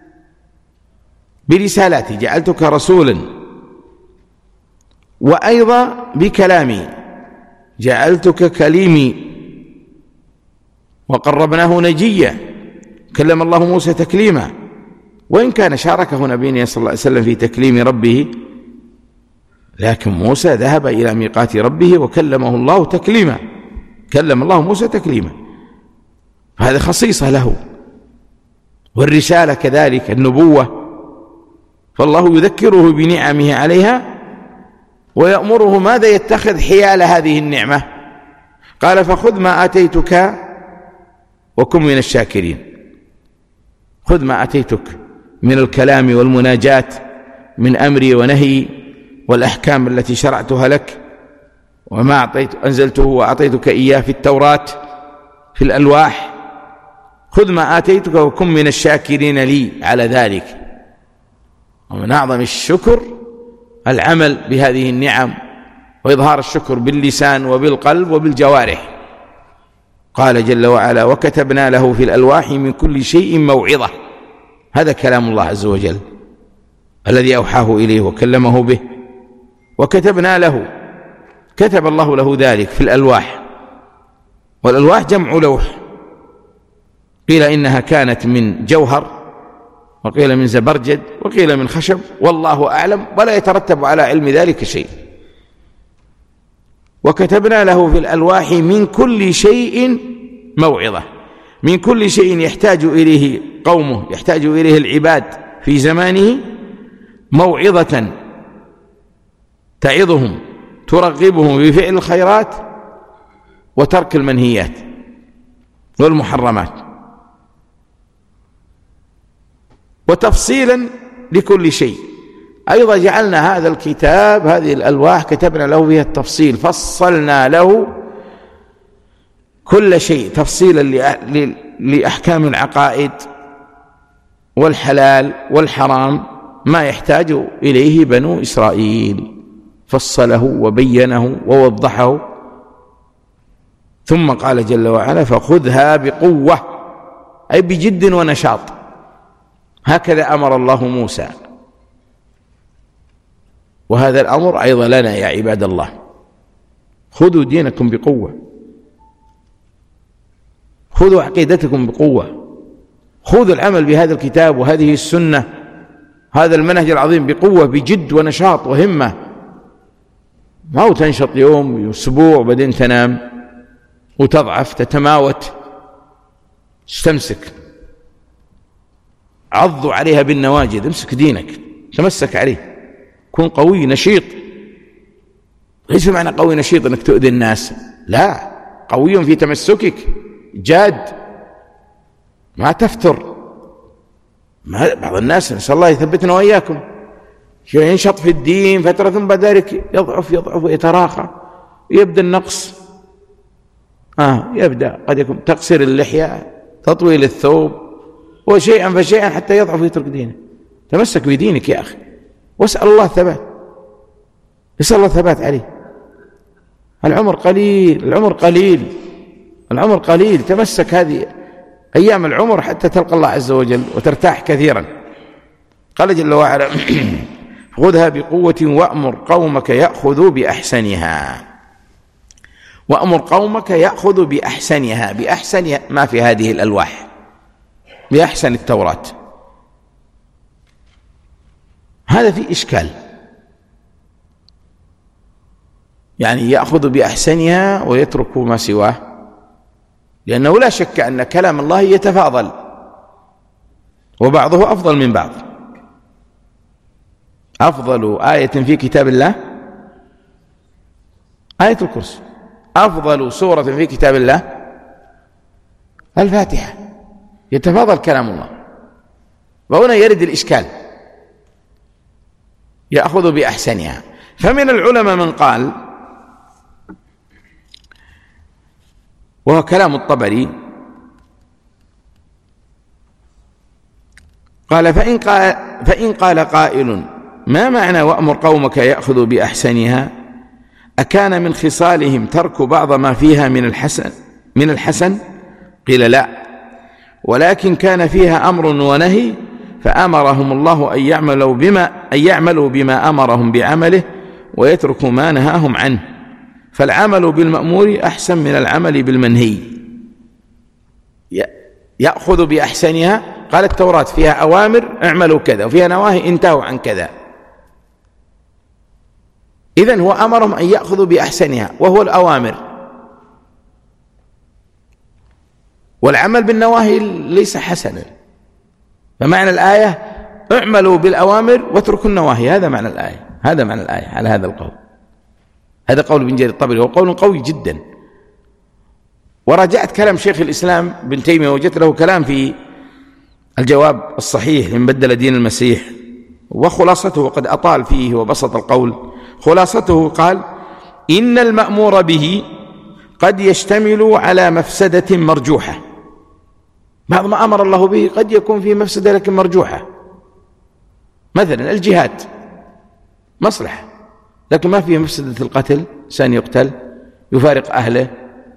برسالاتي، جعلتك رسولا، وأيضا بكلامي، جعلتك كليمي وقربناه نجيا، كلم الله موسى تكليما، وإن كان شاركه نبينا صلى الله عليه وسلم في تكليم ربه، لكن موسى ذهب إلى ميقات ربه وكلمه الله تكليما، كلم الله موسى تكليما، فهذا خصيصة له. والرسالة كذلك، النبوة، فالله يذكره بنعمه عليها ويأمره ماذا يتخذ حيال هذه النعمة. قال فخذ ما آتيتك وكن من الشاكرين. خذ ما آتيتك من الكلام والمناجات، من أمري ونهي والأحكام التي شرعتها لك، وما أعطيت أنزلته وأعطيتك إياه في التوراة في الألواح. خذ ما آتيتك وكن من الشاكرين لي على ذلك. ومن أعظم الشكر العمل بهذه النعم وإظهار الشكر باللسان وبالقلب وبالجوارح. قال جل وعلا وكتبنا له في الألواح من كل شيء موعظة. هذا كلام الله عز وجل الذي أوحاه إليه وكلمه به. وكتبنا له، كتب الله له ذلك في الألواح، والألواح جمع لوح، قيل إنها كانت من جوهر، وقيل من زبرجد، وقيل من خشب، والله أعلم، ولا يترتب على علم ذلك شيء. وكتبنا له في الألواح من كل شيء موعظة، من كل شيء يحتاج إليه قومه، يحتاج إليه العباد في زمانه، موعظة تعظهم ترغبهم بفعل الخيرات وترك المنهيات والمحرمات. وتفصيلا لكل شيء. أيضا جعلنا هذا الكتاب، هذه الألواح كتبنا له فيها التفصيل، فصلنا له كل شيء تفصيلا لأحكام العقائد والحلال والحرام، ما يحتاج إليه بنو إسرائيل، فصله وبينه ووضحه. ثم قال جل وعلا: فخذها بقوة، أي بجد ونشاط. هكذا أمر الله موسى، وهذا الأمر أيضا لنا يا عباد الله. خذوا دينكم بقوة، خذوا عقيدتكم بقوة، خذوا العمل بهذا الكتاب وهذه السنة، هذا المنهج العظيم بقوة، بجد ونشاط وهمة. ما هو تنشط يوم أسبوع وبعدين تنام وتضعف تتماوت. استمسك، عضوا عليها بالنواجذ، امسك دينك، تمسك عليه، كن قوي نشيط. ليس معنى قوي نشيط أنك تؤذي الناس، لا، قوي في تمسكك، جاد، ما تفتر. ما بعض الناس، نسأل الله يثبتنا وإياكم، ينشط في الدين فترة ثم بعد ذلك يضعف يضعف ويتراخى، يبدأ النقص. آه يبدأ قد يكون تقصير اللحية، تطويل الثوب، وشيئا فشيئا حتى يضعف ويترك دينه. تمسك بدينك يا أخي، واسأل الله الثبات، اسأل الله الثبات عليه. العمر قليل، العمر قليل، العمر قليل. تمسك هذه أيام العمر حتى تلقى الله عز وجل وترتاح كثيرا. قال جل وعلا: خذها بقوة وأمر قومك يأخذوا بأحسنها. وأمر قومك يأخذوا بأحسنها، بأحسن ما في هذه الألواح، بأحسن التوراة. هذا في إشكال، يعني يأخذ بأحسنها ويترك ما سواه، لأنه لا شك أن كلام الله يتفاضل وبعضه أفضل من بعض. أفضل آية في كتاب الله آية الكرسي، أفضل سورة في كتاب الله الفاتحة، يتفاضل كلام الله. وهنا يرد الإشكال، يأخذ بأحسنها. فمن العلماء من قال، وهو كلام الطبري، قال: فإن قال, فإن قال قائل: ما معنى وأمر قومك يأخذ بأحسنها؟ أكان من خصالهم ترك بعض ما فيها من الحسن من الحسن؟ قيل: لا، ولكن كان فيها أمر ونهي، فأمرهم الله أن يعملوا بما أن يعملوا بما أمرهم بعمله ويتركوا ما نهاهم عنه، فالعمل بالمأمور أحسن من العمل بالمنهي. يأخذ بأحسنها، قال التوراة فيها أوامر اعملوا كذا، وفيها نواهي انتهوا عن كذا. إذن هو أمرهم أن يأخذوا بأحسنها، وهو الأوامر، والعمل بالنواهي ليس حسنا. فمعنى الآية: اعملوا بالأوامر واتركوا النواهي، هذا معنى الآية، هذا معنى الآية على هذا القول. هذا قول ابن جرير الطبري، وهو قول قوي جدا. وراجعت كلام شيخ الإسلام ابن تيمية، وجدت له كلام في الجواب الصحيح من بدل دين المسيح، وخلاصته، وقد أطال فيه وبسط القول. خلاصته قال: إن المأمور به قد يشتمل على مفسدة مرجوحة. بعض ما أمر الله به قد يكون فيه مفسدة لكن مرجوحة، مثلا الجهاد مصلحة لكن ما فيه مفسدة القتل، إنسان يقتل يفارق أهله،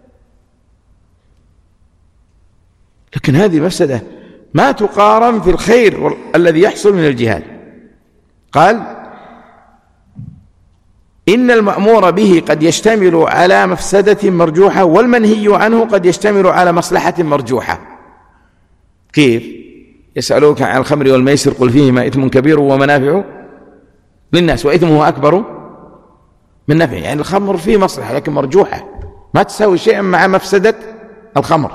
لكن هذه مفسدة ما تقارن في الخير الذي يحصل من الجهاد. قال: إن المأمور به قد يشتمل على مفسدة مرجوحة، والمنهي عنه قد يشتمل على مصلحة مرجوحة. كيف؟ يسألوك عن الخمر والميسر قل فيهما إثم كبير ومنافع للناس وإثمه أكبر من نفعه. يعني الخمر فيه مصلحة لكن مرجوحة، ما تساوي شيئا مع مفسدة الخمر.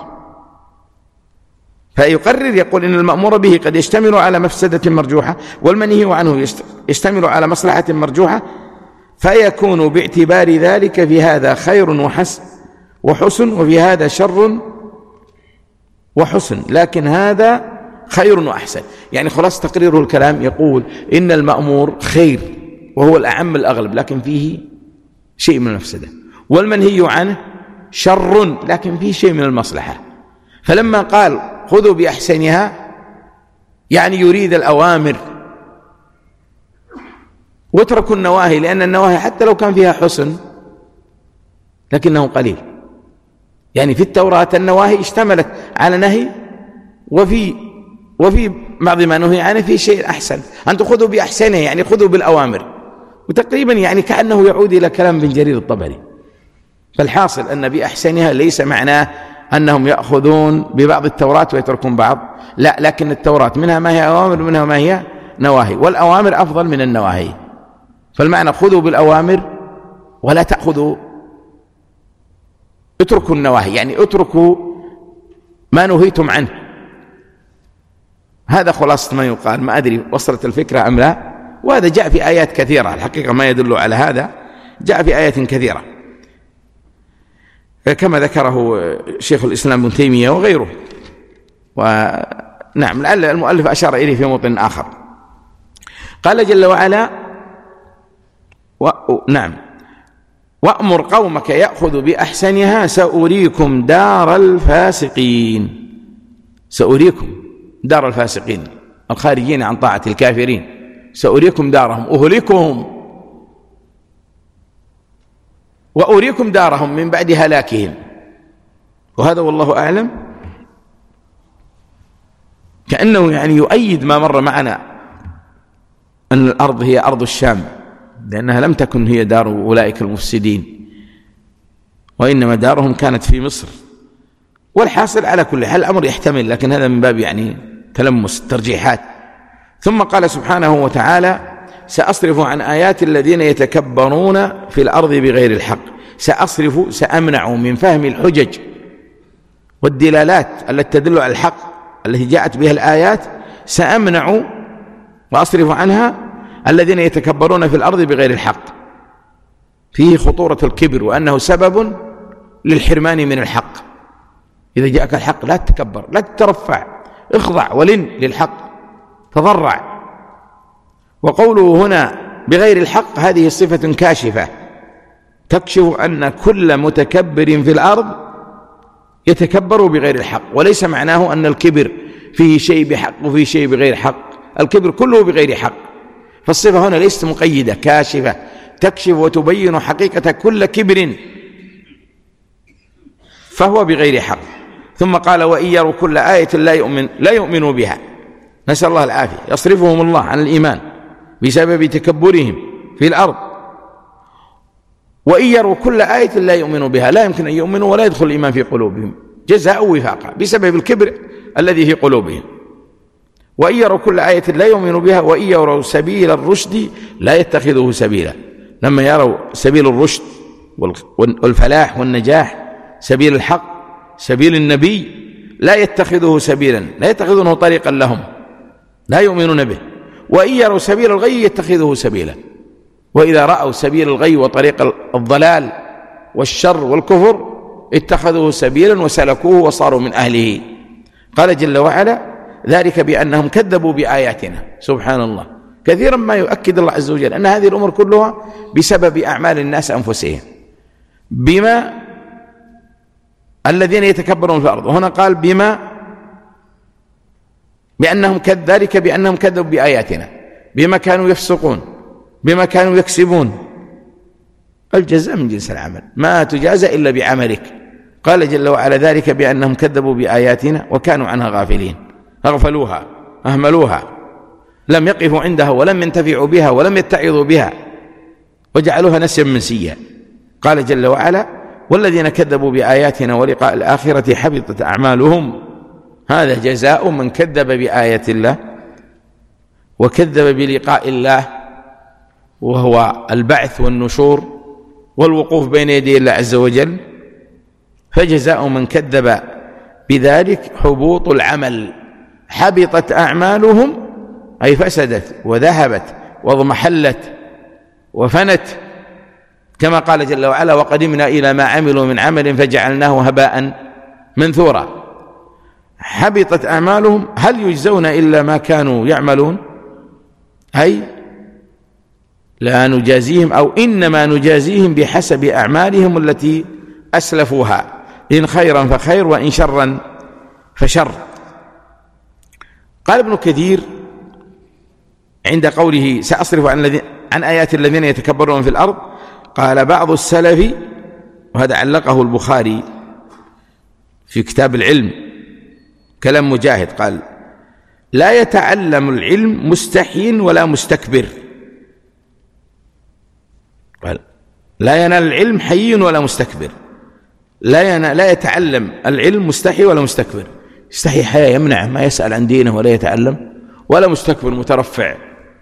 فيقرر يقول: إن المأمور به قد يشتمل على مفسدة مرجوحة، والمنهي عنه يشتمل على مصلحة مرجوحة، فيكون باعتبار ذلك في هذا خير وحسن وحسن، وفي هذا شر وحسن، لكن هذا خير وأحسن. يعني خلاص تقريره الكلام يقول إن المأمور خير وهو الأعم الأغلب لكن فيه شيء من المفسدة، والمنهي عنه شر لكن فيه شيء من المصلحة. فلما قال خذوا بأحسنها يعني يريد الأوامر واتركوا النواهي، لأن النواهي حتى لو كان فيها حسن لكنه قليل. يعني في التوراة النواهي اشتملت على نهي، وفي وفي بعض ما نهي عنه في شيء أحسن، أن تأخذوا بأحسنه يعني خذوا بالأوامر. وتقريبا يعني كأنه يعود إلى كلام بن جرير الطبري. فالحاصل أن بأحسنها ليس معناه أنهم يأخذون ببعض التوراة ويتركون بعض، لا، لكن التوراة منها ما هي أوامر ومنها ما هي نواهي، والأوامر أفضل من النواهي. فالمعنى خذوا بالأوامر ولا تأخذوا، اتركوا النواهي يعني اتركوا ما نهيتم عنه. هذا خلاصة ما يقال. ما أدري وصلت الفكرة أم لا. وهذا جاء في آيات كثيرة، الحقيقة ما يدل على هذا جاء في آيات كثيرة كما ذكره شيخ الإسلام ابن تيمية وغيره. ونعم لعل المؤلف أشار إليه في موطن آخر. قال جل وعلا و... نعم وأمر قومك يأخذ بأحسنها سأريكم دار الفاسقين. سأريكم دار الفاسقين الخارجين عن طاعة الكافرين، سأريكم دارهم، أهلكهم وأريكم دارهم من بعد هلاكهم. وهذا والله أعلم كأنه يعني يؤيد ما مر معنا أن الأرض هي أرض الشام، لأنها لم تكن هي دار أولئك المفسدين، وإنما دارهم كانت في مصر. والحاصل على كل حال الأمر يحتمل، لكن هذا من باب يعني تلمس الترجيحات. ثم قال سبحانه وتعالى سأصرف عن آيات الذين يتكبرون في الأرض بغير الحق. سأصرف سأمنع من فهم الحجج والدلالات التي تدل على الحق التي جاءت بها الآيات، سأمنع وأصرف عنها الذين يتكبرون في الأرض بغير الحق. فيه خطورة الكبر وأنه سبب للحرمان من الحق. إذا جاءك الحق لا تتكبر، لا تترفع، اخضع ولن للحق، تضرع. وقوله هنا بغير الحق هذه صفة كاشفة تكشف أن كل متكبر في الأرض يتكبر بغير الحق، وليس معناه أن الكبر فيه شيء بحق وفيه شيء بغير حق، الكبر كله بغير حق. فالصفة هنا ليست مقيدة، كاشفة تكشف وتبين حقيقة كل كبر فهو بغير حق. ثم قال وإن يروا كل آية لا يؤمن لا يؤمنوا بها. نسأل الله العافية. يصرفهم الله عن الإيمان بسبب تكبرهم في الأرض. وإن يروا كل آية لا يؤمنوا بها، لا يمكن أن يؤمنوا ولا يدخل الإيمان في قلوبهم جزاء وفاقا بسبب الكبر الذي في قلوبهم. وإن يروا كل آية لا يؤمنوا بها وإن يروا سبيل الرشد لا يتخذه سبيلا. لما يروا سبيل الرشد والفلاح والنجاح، سبيل الحق، سبيل النبي، لا يتخذه سبيلا، لا يتخذونه طريقا لهم، لا يؤمنون به. وإن يروا سبيل الغي يتخذه سبيلا. وإذا رأوا سبيل الغي وطريق الضلال والشر والكفر اتخذوه سبيلا وسلكوه وصاروا من أهله. قال جل وعلا ذلك بأنهم كذبوا بآياتنا. سبحان الله، كثيرا ما يؤكد الله عز وجل أن هذه الأمور كلها بسبب أعمال الناس أنفسهم، بما الذين يتكبرون في الأرض. هنا قال بما بأنهم ذلك بأنهم كذبوا بآياتنا، بما كانوا يفسقون، بما كانوا يكسبون. الجزاء من جنس العمل، ما تجازى إلا بعملك. قال جل وعلا ذلك بأنهم كذبوا بآياتنا وكانوا عنها غافلين، أغفلوها، أهملوها، لم يقفوا عندها ولم ينتفعوا بها ولم يتعظوا بها وجعلوها نسيا منسيا. قال جل وعلا والذين كذبوا بآياتنا ولقاء الآخرة حبطت أعمالهم. هذا جزاء من كذب بآية الله وكذب بلقاء الله، وهو البعث والنشور والوقوف بين يدي الله عز وجل. فجزاء من كذب بذلك حبوط العمل، حبطت أعمالهم أي فسدت وذهبت واضمحلت وفنت، كما قال جل وعلا وقدمنا إلى ما عملوا من عمل فجعلناه هباء منثورا. حبطت أعمالهم هل يجزون إلا ما كانوا يعملون، أي لا نجازيهم أو إنما نجازيهم بحسب أعمالهم التي أسلفوها، إن خيرا فخير وإن شرا فشر. قال ابن كثير عند قوله سأصرف عن, عن آيات الذين يتكبرون في الأرض، قال بعض السلف، وهذا علقه البخاري في كتاب العلم كلام مجاهد، قال لا يتعلم العلم مستحي ولا مستكبر، قال لا ينال العلم حي ولا مستكبر، لا, ينال لا يتعلم العلم مستحي ولا مستكبر. يستحي حياة يمنع ما يسأل عن دينه ولا يتعلم، ولا مستكبر مترفع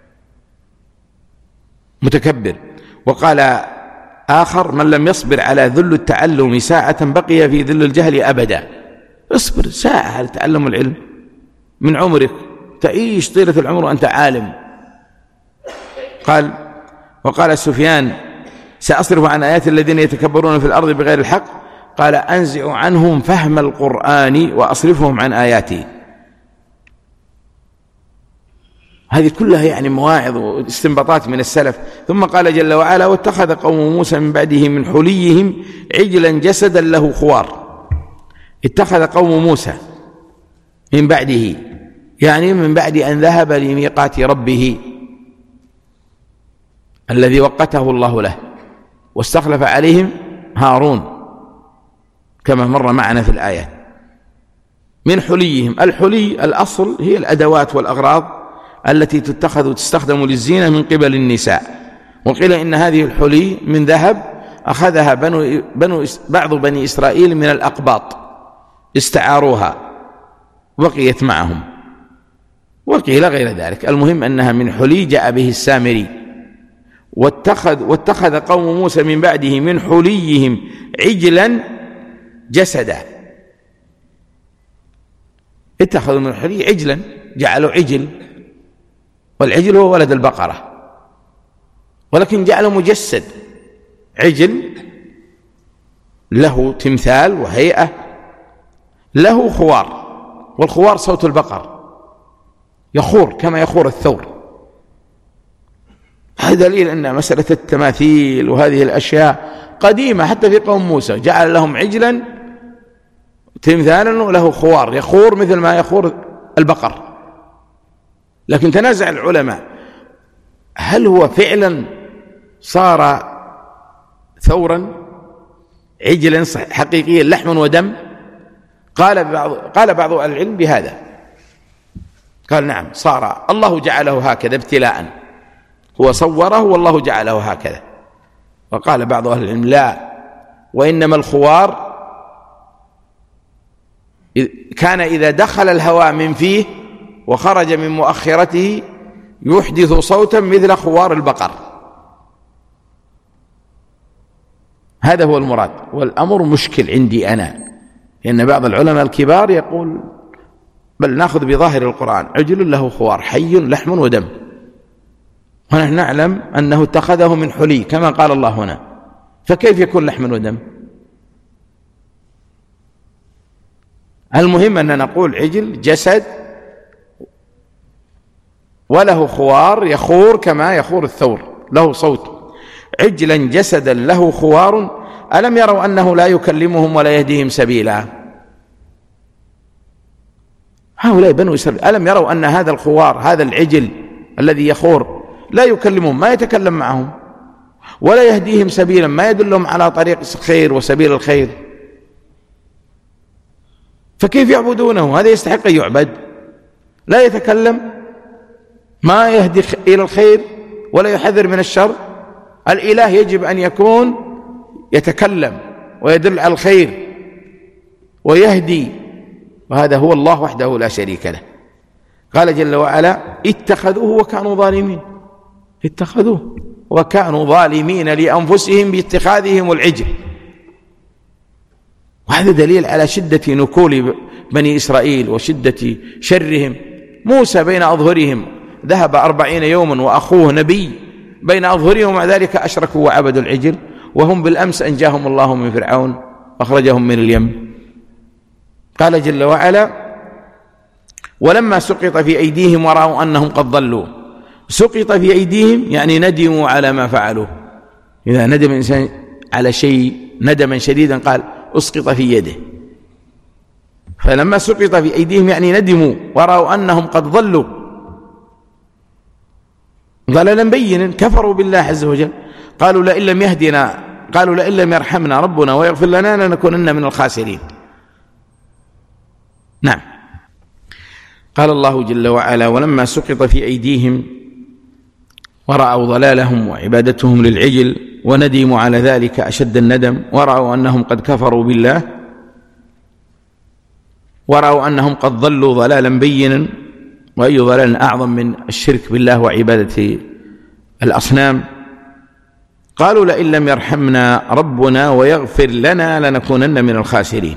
متكبر. وقال آخر من لم يصبر على ذل التعلم ساعة بقي في ذل الجهل أبدا. اصبر ساعة على تعلم العلم من عمرك، تعيش طيلة العمر وأنت عالم. قال وقال سفيان سأصرف عن آيات الذين يتكبرون في الأرض بغير الحق، قال أنزع عنهم فهم القرآن وأصرفهم عن آياته. هذه كلها يعني مواعظ واستنباطات من السلف. ثم قال جل وعلا واتخذ قوم موسى من بعده من حليهم عجلا جسدا له خوار. اتخذ قوم موسى من بعده يعني من بعد أن ذهب لميقات ربه الذي وقته الله له، واستخلف عليهم هارون كما مر معنا في الآيات. من حليهم، الحلي الأصل هي الأدوات والأغراض التي تتخذ وتستخدم للزينة من قبل النساء، وقيل إن هذه الحلي من ذهب أخذها بنو بنو بعض بني إسرائيل من الأقباط، استعاروها وبقيت معهم، وقيل غير ذلك. المهم أنها من حلي جاء به السامري. واتخذ, واتخذ قوم موسى من بعده من حليهم عجلا جسدا. اتخذوا من الحلي عجلا، جعلوا عجل، والعجل هو ولد البقرة، ولكن جعله مجسد، عجل له تمثال وهيئة، له خوار، والخوار صوت البقر يخور كما يخور الثور. هذا دليل أن مسألة التماثيل وهذه الأشياء قديمة حتى في قوم موسى، جعل لهم عجلا تمثالا وله خوار يخور مثل ما يخور البقر. لكن تنازع العلماء هل هو فعلا صار ثورا عجلا حقيقيا لحم ودم؟ قال بعض قال بعض أهل العلم بهذا، قال نعم صار، الله جعله هكذا ابتلاء، هو صوره والله جعله هكذا. وقال بعض أهل العلم لا، وإنما الخوار كان إذا دخل الهواء من فيه وخرج من مؤخرته يحدث صوتا مثل خوار البقر، هذا هو المراد. والأمر مشكل عندي أنا، لأن بعض العلماء الكبار يقول بل نأخذ بظاهر القرآن، عجل له خوار حي لحم ودم، ونحن نعلم أنه اتخذه من حلي كما قال الله هنا، فكيف يكون لحم ودم؟ المهم أن نقول عجل جسد وله خوار يخور كما يخور الثور، له صوت، عجلا جسدا له خوار ألم يروا أنه لا يكلمهم ولا يهديهم سبيلا. هؤلاء بنو إسرائيل ألم يروا أن هذا الخوار هذا العجل الذي يخور لا يكلمهم، ما يتكلم معهم، ولا يهديهم سبيلا، ما يدلهم على طريق الخير وسبيل الخير، فكيف يعبدونه؟ هذا يستحق أن يعبد، لا يتكلم، ما يهدي إلى الخير ولا يحذر من الشر. الإله يجب أن يكون يتكلم ويدل على الخير ويهدي، وهذا هو الله وحده لا شريك له. قال جل وعلا اتخذوه وكانوا ظالمين، اتخذوه وكانوا ظالمين لأنفسهم باتخاذهم العجل. وهذا دليل على شدة نكول بني إسرائيل وشدة شرهم. موسى بين أظهرهم ذهب أربعين يوما وأخوه نبي بين أظهرهم، ومع ذلك أشركوا وعبدوا العجل، وهم بالأمس أنجاهم الله من فرعون وأخرجهم من اليم. قال جل وعلا ولما سقط في أيديهم ورأوا أنهم قد ضلوا. سقط في أيديهم يعني ندموا على ما فعلوا. إذا ندم الإنسان على شيء ندما شديدا قال أسقط في يده، فلما سقط في أيديهم يعني ندموا ورأوا أنهم قد ضلوا ضلالا بينا، كفروا بالله عز وجل. قالوا لئن لم يهدنا قالوا لئن لم يرحمنا ربنا ويغفر لنا لنكونن من الخاسرين. نعم. قال الله جل وعلا: ولما سقط في أيديهم ورأوا ضلالهم وعبادتهم للعجل وندموا على ذلك أشد الندم، ورأوا أنهم قد كفروا بالله، ورأوا أنهم قد ضلوا ضلالا بينا. وأي ضلال أعظم من الشرك بالله وعبادة الأصنام. قالوا لئن لم يرحمنا ربنا ويغفر لنا لنكونن من الخاسرين.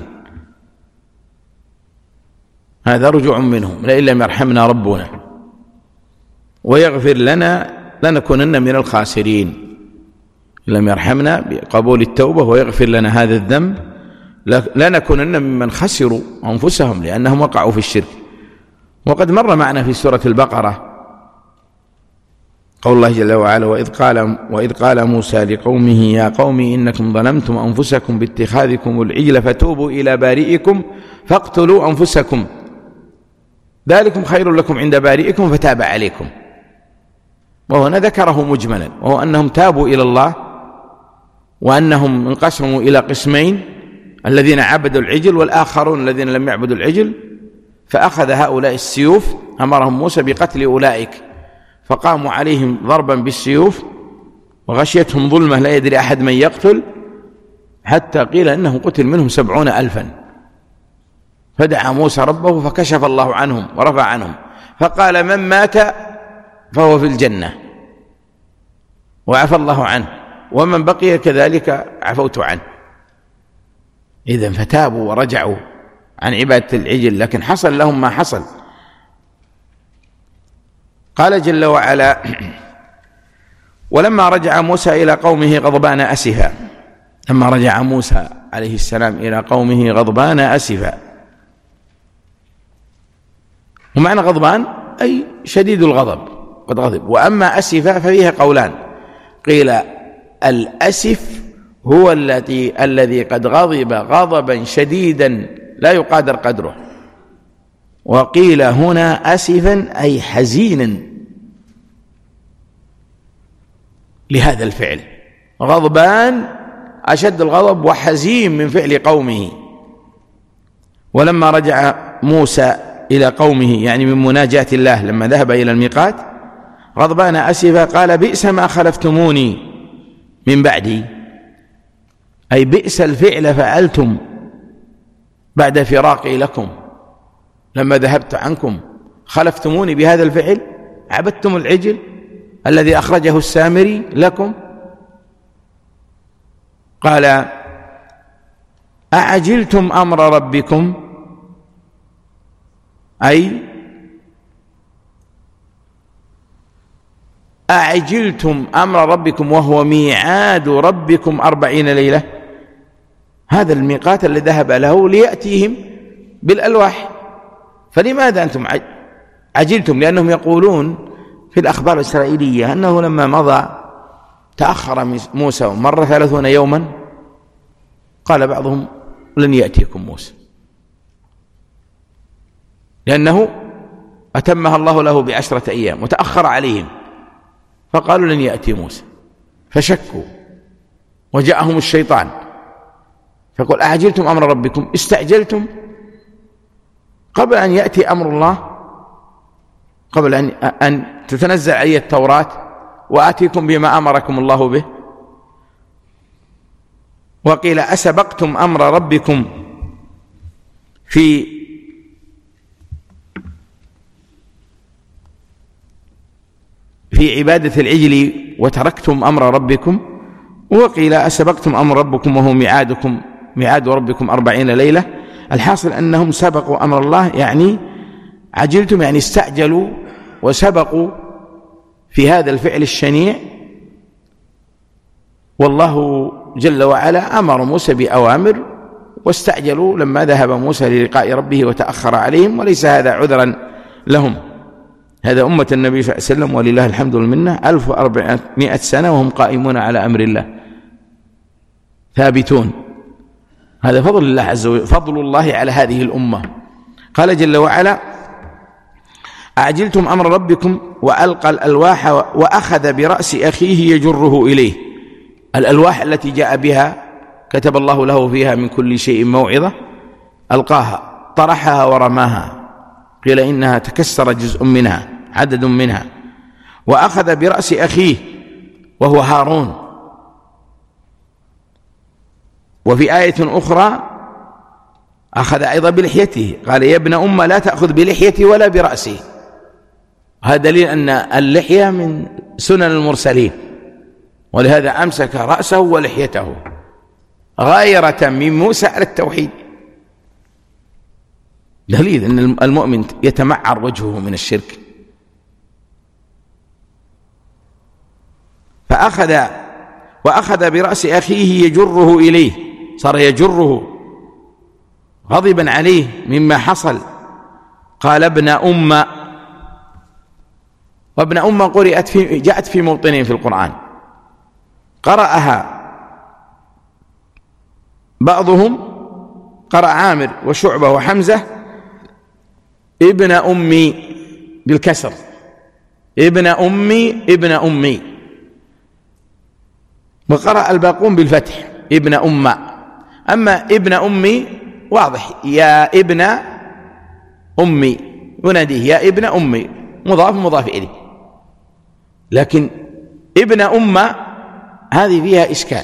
هذا رجوع منهم، لئن لم يرحمنا ربنا ويغفر لنا لنكونن من الخاسرين. لم يرحمنا بقبول التوبة ويغفر لنا هذا الذنب لنكونن ممن خسروا أنفسهم لأنهم وقعوا في الشرك. وقد مر معنا في سورة البقرة قول الله جل وعلا: وإذ قال, وإذ قال موسى لقومه يا قوم إنكم ظلمتم أنفسكم باتخاذكم العجل فتوبوا إلى بارئكم فاقتلوا أنفسكم ذلكم خير لكم عند بارئكم فتاب عليكم. وهنا ذكره مجملا، وهو أنهم تابوا إلى الله، وأنهم انقسموا إلى قسمين: الذين عبدوا العجل والآخرون الذين لم يعبدوا العجل. فأخذ هؤلاء السيوف، أمرهم موسى بقتل أولئك، فقاموا عليهم ضربا بالسيوف وغشيتهم ظلمة لا يدري أحد من يقتل، حتى قيل إنه قتل منهم سبعون ألفا. فدعا موسى ربه فكشف الله عنهم ورفع عنهم، فقال: من مات فهو في الجنة وعفى الله عنه، ومن بقي كذلك عفوت عنه. إذن فتابوا ورجعوا عن عبادة العجل، لكن حصل لهم ما حصل. قال جل وعلا: ولما رجع موسى إلى قومه غضبان أسفا. لما رجع موسى عليه السلام إلى قومه غضبان أسفا، ومعنى غضبان أي شديد الغضب، قد غضب. وأما أسفا ففيها قولان: قيل الأسف هو الذي الذي قد غضب غضبا شديدا لا يقادر قدره، وقيل هنا أسفا أي حزينا لهذا الفعل. غضبان أشد الغضب وحزين من فعل قومه. ولما رجع موسى إلى قومه يعني من مناجاة الله لما ذهب إلى الميقات غضبان أسفا قال: بئس ما خلفتموني من بعدي، أي بئس الفعل فعلتم بعد فراقي لكم، لما ذهبت عنكم خلفتموني بهذا الفعل، عبدتم العجل الذي أخرجه السامري لكم. قال: أعجلتم أمر ربكم، أي أعجلتم أمر ربكم وهو ميعاد ربكم أربعين ليلة. هذا الميقات الذي ذهب له ليأتيهم بالألواح، فلماذا أنتم عجلتم؟ لأنهم يقولون في الأخبار الإسرائيلية أنه لما مضى تأخر موسى ومر ثلاثون يوما، قال بعضهم: لن يأتيكم موسى، لأنه أتمها الله له بعشرة أيام وتأخر عليهم، فقالوا لن يأتي موسى، فشكوا وجاءهم الشيطان فقل: أعجلتم أمر ربكم، استعجلتم قبل أن يأتي أمر الله، قبل أن, أن تتنزل علي التوراة وآتيكم بما أمركم الله به. وقيل: أسبقتم أمر ربكم في في عبادة العجل وتركتم أمر ربكم. وقيل: أسبقتم أمر ربكم وهو ميعادكم ميعاد ربكم أربعين ليلة. الحاصل أنهم سبقوا أمر الله، يعني عجلتم يعني استعجلوا وسبقوا في هذا الفعل الشنيع. والله جل وعلا أمر موسى بأوامر واستعجلوا لما ذهب موسى للقاء ربه وتأخر عليهم، وليس هذا عذرا لهم. هذا أمة النبي صلى الله عليه وسلم ولله الحمد والمنة ألف وأربعمائة سنة وهم قائمون على أمر الله ثابتون. هذا فضل الله عز وجل، فضل الله على هذه الأمة. قال جل وعلا: أعجلتم أمر ربكم وألقى الألواح وأخذ برأس أخيه يجره إليه. الألواح التي جاء بها كتب الله له فيها من كل شيء موعظة، ألقاها طرحها ورماها، قيل إنها تكسر جزء منها عدد منها. وأخذ برأس أخيه وهو هارون. وفي آية أخرى أخذ أيضا بلحيته، قال: يا ابن أم لا تأخذ بلحيتي ولا برأسي. هذا دليل أن اللحية من سنن المرسلين، ولهذا أمسك رأسه ولحيته غايرة من موسى على التوحيد. دليل أن المؤمن يتمعر وجهه من الشرك. فأخذ وأخذ برأس أخيه يجره إليه، صار يجره غضبا عليه مما حصل. قال: ابن أم. وابن أم قرأت في جاءت في موطنين في القرآن، قرأها بعضهم، قرأ عامر وشعبة وحمزة ابن أمي بالكسر، ابن أمي ابن أمي. وقرأ الباقون بالفتح ابن أم. أما ابن أمي واضح، يا ابن أمي يناديه يا ابن أمي، مضاف مضاف إليه. لكن ابن أم هذه فيها إشكال.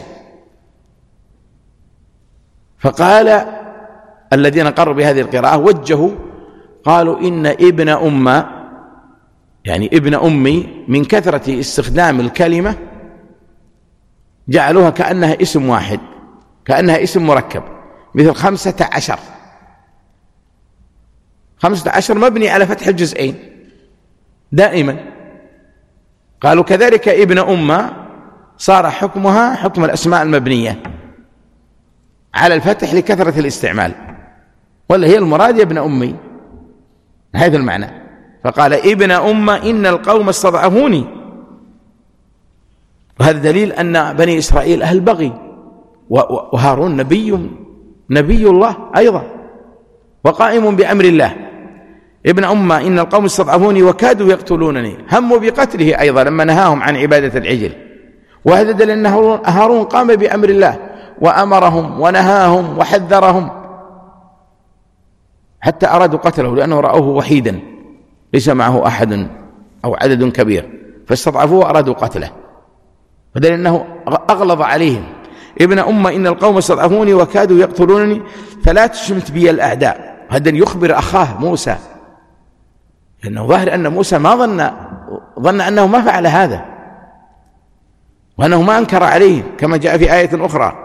فقال الذين قرروا بهذه القراءة وجهوا قالوا إن ابن أم يعني ابن أمي من كثرة استخدام الكلمة جعلوها كأنها اسم واحد، كأنها اسم مركب، مثل خمسة عشر. خمسة عشر مبني على فتح الجزئين دائما. قالوا كذلك ابن أم صار حكمها حكم الأسماء المبنية على الفتح لكثرة الاستعمال، ولا هي المراد يا ابن أمي، هذا المعنى. فقال ابن أم إن القوم استضعفوني. وهذا دليل أن بني إسرائيل أهل بغي، وهارون نبي نبي الله أيضا وقائم بأمر الله. ابن أم إن القوم استضعفوني وكادوا يقتلونني، هموا بقتله أيضا لما نهاهم عن عبادة العجل. وهذا دليل أن هارون قام بأمر الله وأمرهم ونهاهم وحذرهم، حتى أرادوا قتله لأنه رأوه وحيدا ليس معه أحد أو عدد كبير، فاستضعفوه وأرادوا قتله، فدليل أنه أغلظ عليهم. ابن أم إن القوم استضعفوني وكادوا يقتلونني فلا تشمت بي الأعداء. هذا يخبر أخاه موسى، لأنه ظاهر أن موسى ما ظن ظن أنه ما فعل هذا، وأنه ما أنكر عليه، كما جاء في آية أخرى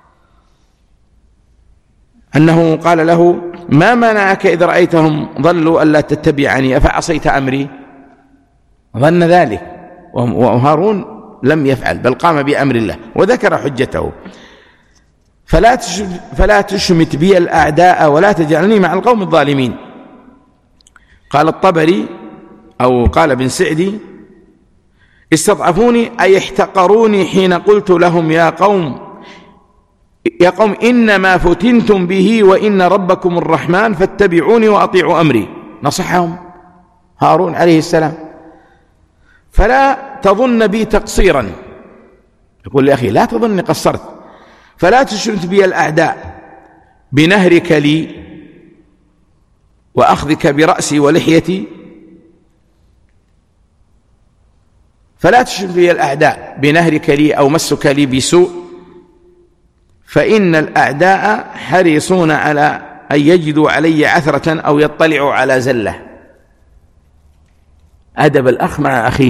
أنه قال له ما منعك إذ رأيتهم ضلوا ألا تتبعني أفعصيت أمري. ظن ذلك، وهارون لم يفعل بل قام بأمر الله وذكر حجته. فلا فلا تشمت بي الأعداء ولا تجعلني مع القوم الظالمين. قال الطبري أو قال ابن سعدي استضعفوني أي احتقروني حين قلت لهم يا قوم يا قوم إنما فتنتم به وإن ربكم الرحمن فاتبعوني وأطيعوا أمري. نصحهم هارون عليه السلام. فلا تظن بي تقصيرا، يقول لأخي لا تظنني قصرت. فلا تشمت بي الأعداء بنهرك لي وأخذك برأسي ولحيتي. فلا تشمت بي الأعداء بنهرك لي أو مسك لي بسوء، فإن الأعداء حريصون على أن يجدوا علي عثرة أو يطلعوا على زلة. أدب الأخ مع أخيه.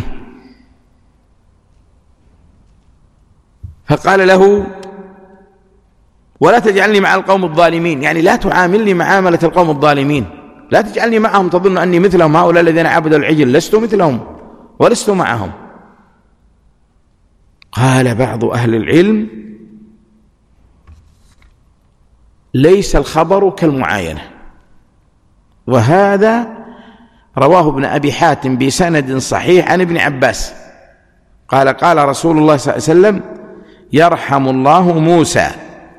فقال له ولا تجعلني مع القوم الظالمين، يعني لا تعاملني معاملة القوم الظالمين، لا تجعلني معهم تظن أني مثلهم. هؤلاء الذين عبدوا العجل لست مثلهم ولست معهم. قال بعض أهل العلم ليس الخبر كالمعاينة، وهذا رواه ابن أبي حاتم بسند صحيح عن ابن عباس قال قال رسول الله صلى الله عليه وسلم: يرحم الله موسى،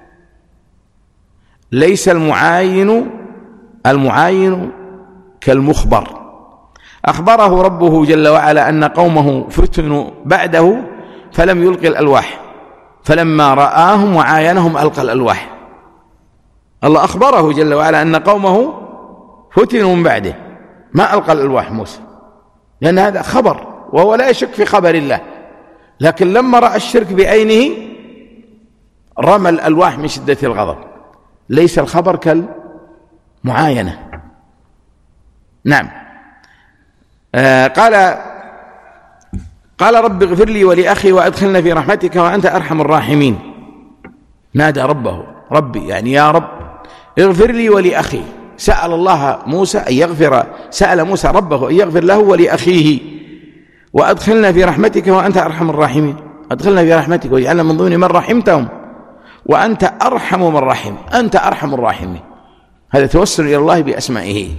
ليس المعاين المعاين كالمخبر. أخبره ربه جل وعلا أن قومه فتنوا بعده فلم يلقي الألواح، فلما رآهم وعاينهم ألقى الألواح. الله أخبره جل وعلا أن قومه فتنوا من بعده، ما ألقى الألواح موسى، لأن هذا خبر وهو لا يشك في خبر الله، لكن لما رأى الشرك بعينه رمى الألواح من شدة الغضب. ليس الخبر كالمعاينة. نعم. آه قال قال رب اغفر لي ولأخي وأدخلنا في رحمتك وأنت أرحم الراحمين. نادى ربه، ربي يعني يا رب اغفر لي ولأخي. سأل الله موسى أن يغفر، سأل موسى ربه أن يغفر له ولأخيه. وأدخلنا في رحمتك وأنت أرحم الراحمين. أدخلنا في رحمتك واجعلنا من ضمن من رحمتهم وأنت أرحم من رحم. أنت أرحم الراحمين. هذا توسل إلى الله بأسمائه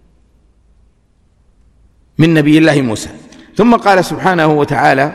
من نبي الله موسى. ثم قال سبحانه وتعالى: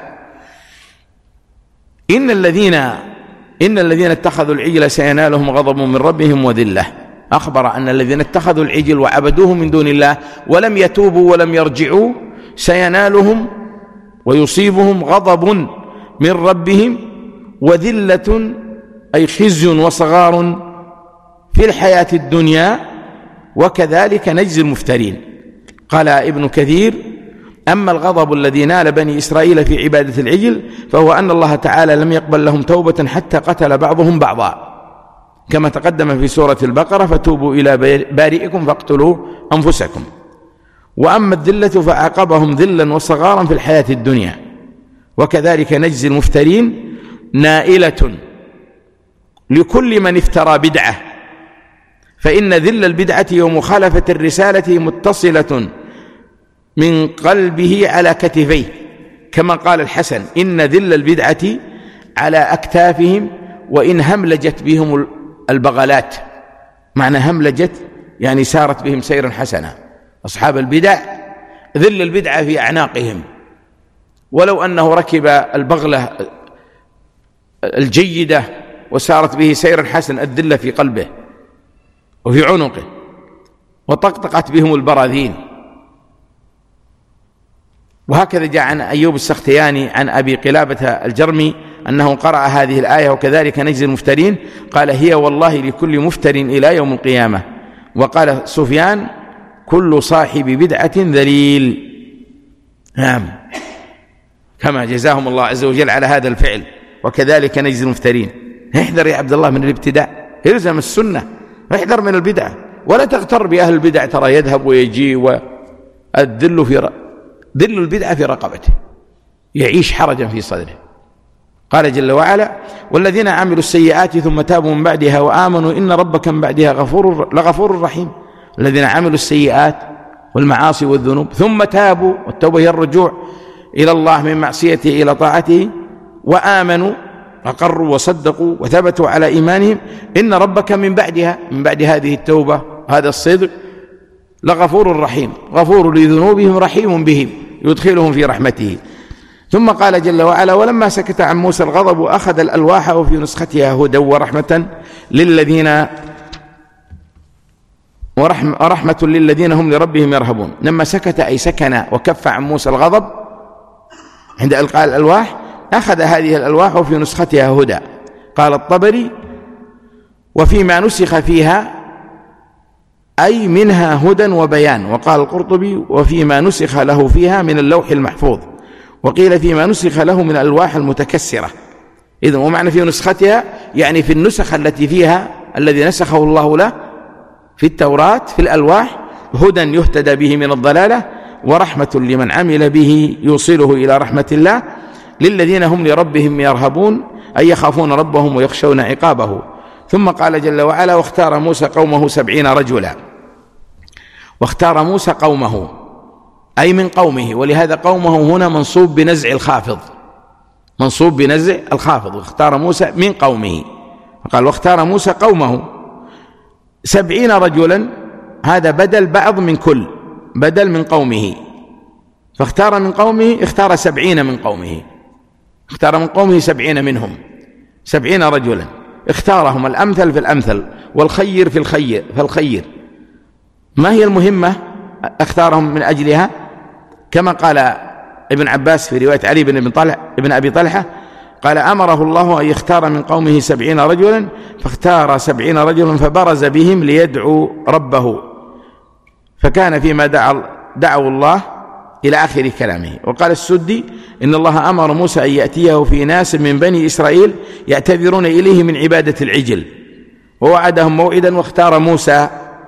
إن الذين إن الذين اتخذوا العجل سينالهم غضب من ربهم وذلة. أخبر أن الذين اتخذوا العجل وعبدوه من دون الله ولم يتوبوا ولم يرجعوا سينالهم ويصيبهم غضب من ربهم وذلة أي خزي وصغار في الحياة الدنيا وكذلك نجزي المفترين. قال ابن كثير: أما الغضب الذي نال بني إسرائيل في عبادة العجل فهو أن الله تعالى لم يقبل لهم توبة حتى قتل بعضهم بعضا، كما تقدم في سورة البقرة: فتوبوا إلى بارئكم فاقتلوا أنفسكم. وأما الذلة فعاقبهم ذلا وصغارا في الحياة الدنيا وكذلك نجزي المفترين، نائلة لكل من افترى بدعة، فإن ذل البدعة ومخالفة الرسالة متصلة من قلبه على كتفيه، كما قال الحسن: إن ذل البدعة على أكتافهم وإن هملجت بهم البغلات. معنى هملجت يعني سارت بهم سيرا حسنا. أصحاب البدع ذل البدعة في أعناقهم، ولو أنه ركب البغلة الجيدة وسارت به سيرا حسنا الذلة في قلبه وفي عنقه وطقطقت بهم البراذين. وهكذا جاء عن أيوب السختياني عن أبي قلابة الجرمي أنه قرأ هذه الآية: وكذلك نجزي المفترين. قال: هي والله لكل مفتر إلى يوم القيامة. وقال سفيان: كل صاحب بدعة ذليل. نعم، كما جزاهم الله عز وجل على هذا الفعل، وكذلك نجزي المفترين. احذر يا عبد الله من الابتداء، الزم السنة، احذر من البدعة، ولا تغتر بأهل البدع، ترى يذهب ويجي، والذل في ر... ذل البدعة في رقبته، يعيش حرجا في صدره. قال جل وعلا: والذين عملوا السيئات ثم تابوا من بعدها وآمنوا إن ربك من بعدها غفور لغفور رحيم. الذين عملوا السيئات والمعاصي والذنوب ثم تابوا، والتوبة هي الرجوع إلى الله من معصيته إلى طاعته، وآمنوا أقروا وصدقوا وثبتوا على إيمانهم، إن ربك من بعدها، من بعد هذه التوبة هذا الصدق، لغفور رحيم، غفور لذنوبهم رحيم بهم يدخلهم في رحمته. ثم قال جل وعلا: ولما سكت عن موسى الغضب أخذ الألواح وفي نسختها هدى ورحمة للذين ورحمة للذين هم لربهم يرهبون. لما سكت أي سكن وكف عن موسى الغضب عند إلقاء الألواح أخذ هذه الألواح وفي نسختها هدى. قال الطبري: وفيما نسخ فيها أي منها هدى وبيان. وقال القرطبي: وفيما نسخ له فيها من اللوح المحفوظ. وقيل: فيما نسخ له من الألواح المتكسرة. إذن ومعنى في نسختها يعني في النسخ التي فيها الذي نسخه الله له في التوراة في الألواح هدى يهتدى به من الضلالة، ورحمة لمن عمل به يوصله إلى رحمة الله، للذين هم لربهم يرهبون أي يخافون ربهم ويخشون عقابه. ثم قال جل وعلا: واختار موسى قومه سبعين رجلا. واختار موسى قومه أي من قومه، ولهذا قومه هنا منصوب بنزع الخافض، منصوب بنزع الخافض. واختار موسى من قومه، قال: واختار موسى قومه سبعين رجلا، هذا بدل بعض من كل، بدل من قومه، فاختار من قومه، اختار سبعين من قومه، اختار من قومه سبعين منهم، سبعين رجلا اختارهم الأمثل في الأمثل والخير في الخير فالخير. ما هي المهمة اختارهم من أجلها؟ كما قال ابن عباس في رواية علي بن طلحة ابن أبي طلحة قال أمره الله أن يختار من قومه سبعين رجلا، فاختار سبعين رجلا فبرز بهم ليدعو ربه، فكان فيما دعا دعوا الله إلى آخر كلامه. وقال السدي إن الله أمر موسى أن يأتيه في ناس من بني إسرائيل يعتذرون إليه من عبادة العجل، ووعدهم موعدا، واختار موسى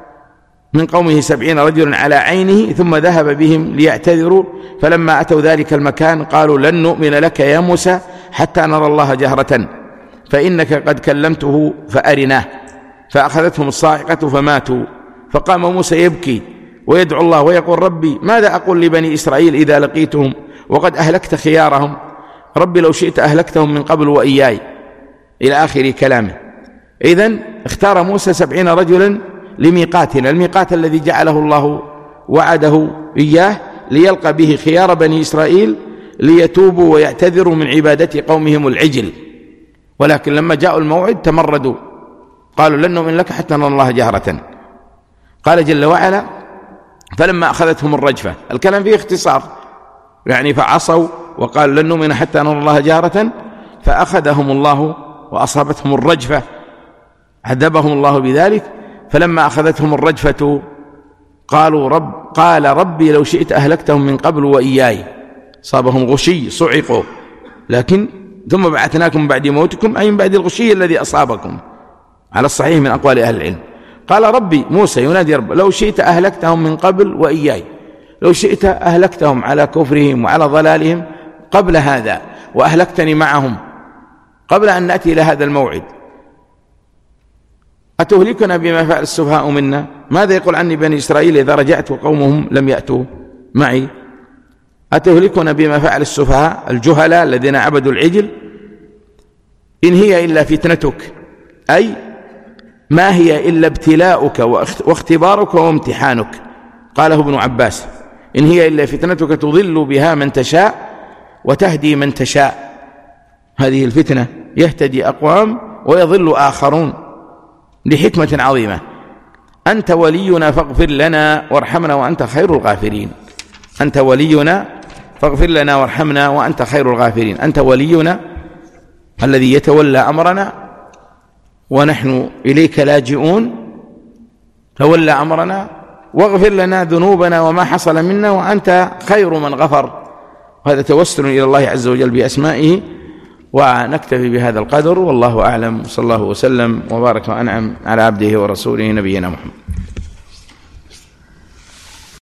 من قومه سبعين رجلا على عينه، ثم ذهب بهم ليعتذروا، فلما أتوا ذلك المكان قالوا لن نؤمن لك يا موسى حتى نرى الله جهرة، فإنك قد كلمته فأرناه، فأخذتهم الصاعقة فماتوا. فقام موسى يبكي ويدعو الله ويقول ربي ماذا أقول لبني إسرائيل إذا لقيتهم وقد أهلكت خيارهم؟ ربي لو شئت أهلكتهم من قبل وإياي، إلى آخر كلامه. إذن اختار موسى سبعين رجلا لميقاتنا، الميقات الذي جعله الله وعده إياه ليلقى به خيار بني إسرائيل ليتوبوا ويعتذروا من عبادة قومهم العجل. ولكن لما جاءوا الموعد تمردوا، قالوا لن نؤمن لك حتى نرى الله جهرة. قال جل وعلا فلما أخذتهم الرجفة، الكلام فيه اختصار، يعني فعصوا وقالوا لن نؤمن حتى نرى الله جهرة، فأخذهم الله وأصابتهم الرجفة، عذبهم الله بذلك. فلما أخذتهم الرجفة قالوا رب قال ربي لو شئت أهلكتهم من قبل وإياي، صابهم غشي صعقوا، لكن ثم بعثناكم بعد موتكم، أي من بعد الغشي الذي أصابكم، على الصحيح من أقوال أهل العلم. قال ربي، موسى ينادي رب لو شئت أهلكتهم من قبل وإياي، لو شئت أهلكتهم على كفرهم وعلى ضلالهم قبل هذا، وأهلكتني معهم قبل أن نأتي إلى هذا الموعد. أتهلكنا بما فعل السفهاء منا؟ ماذا يقول عني بني إسرائيل إذا رجعت وقومهم لم يأتوا معي؟ أتهلكنا بما فعل السفهاء الجهلاء الذين عبدوا العجل؟ إن هي إلا فتنتك، أي ما هي إلا ابتلاؤك واختبارك وامتحانك. قاله ابن عباس إن هي إلا فتنتك تضل بها من تشاء وتهدي من تشاء. هذه الفتنة يهتدي أقوام ويضل آخرون لحكمة عظيمة. أنت ولينا فاغفر لنا وارحمنا وأنت خير الغافرين. أنت ولينا فاغفر لنا وارحمنا وأنت خير الغافرين. أنت ولينا الذي يتولى أمرنا ونحن إليك لاجئون، تولى أمرنا واغفر لنا ذنوبنا وما حصل منا وأنت خير من غفر. وهذا توسل إلى الله عز وجل بأسمائه. ونكتفي بهذا القدر، والله أعلم، صلى الله وسلم وبارك وأنعم على عبده ورسوله نبينا محمد.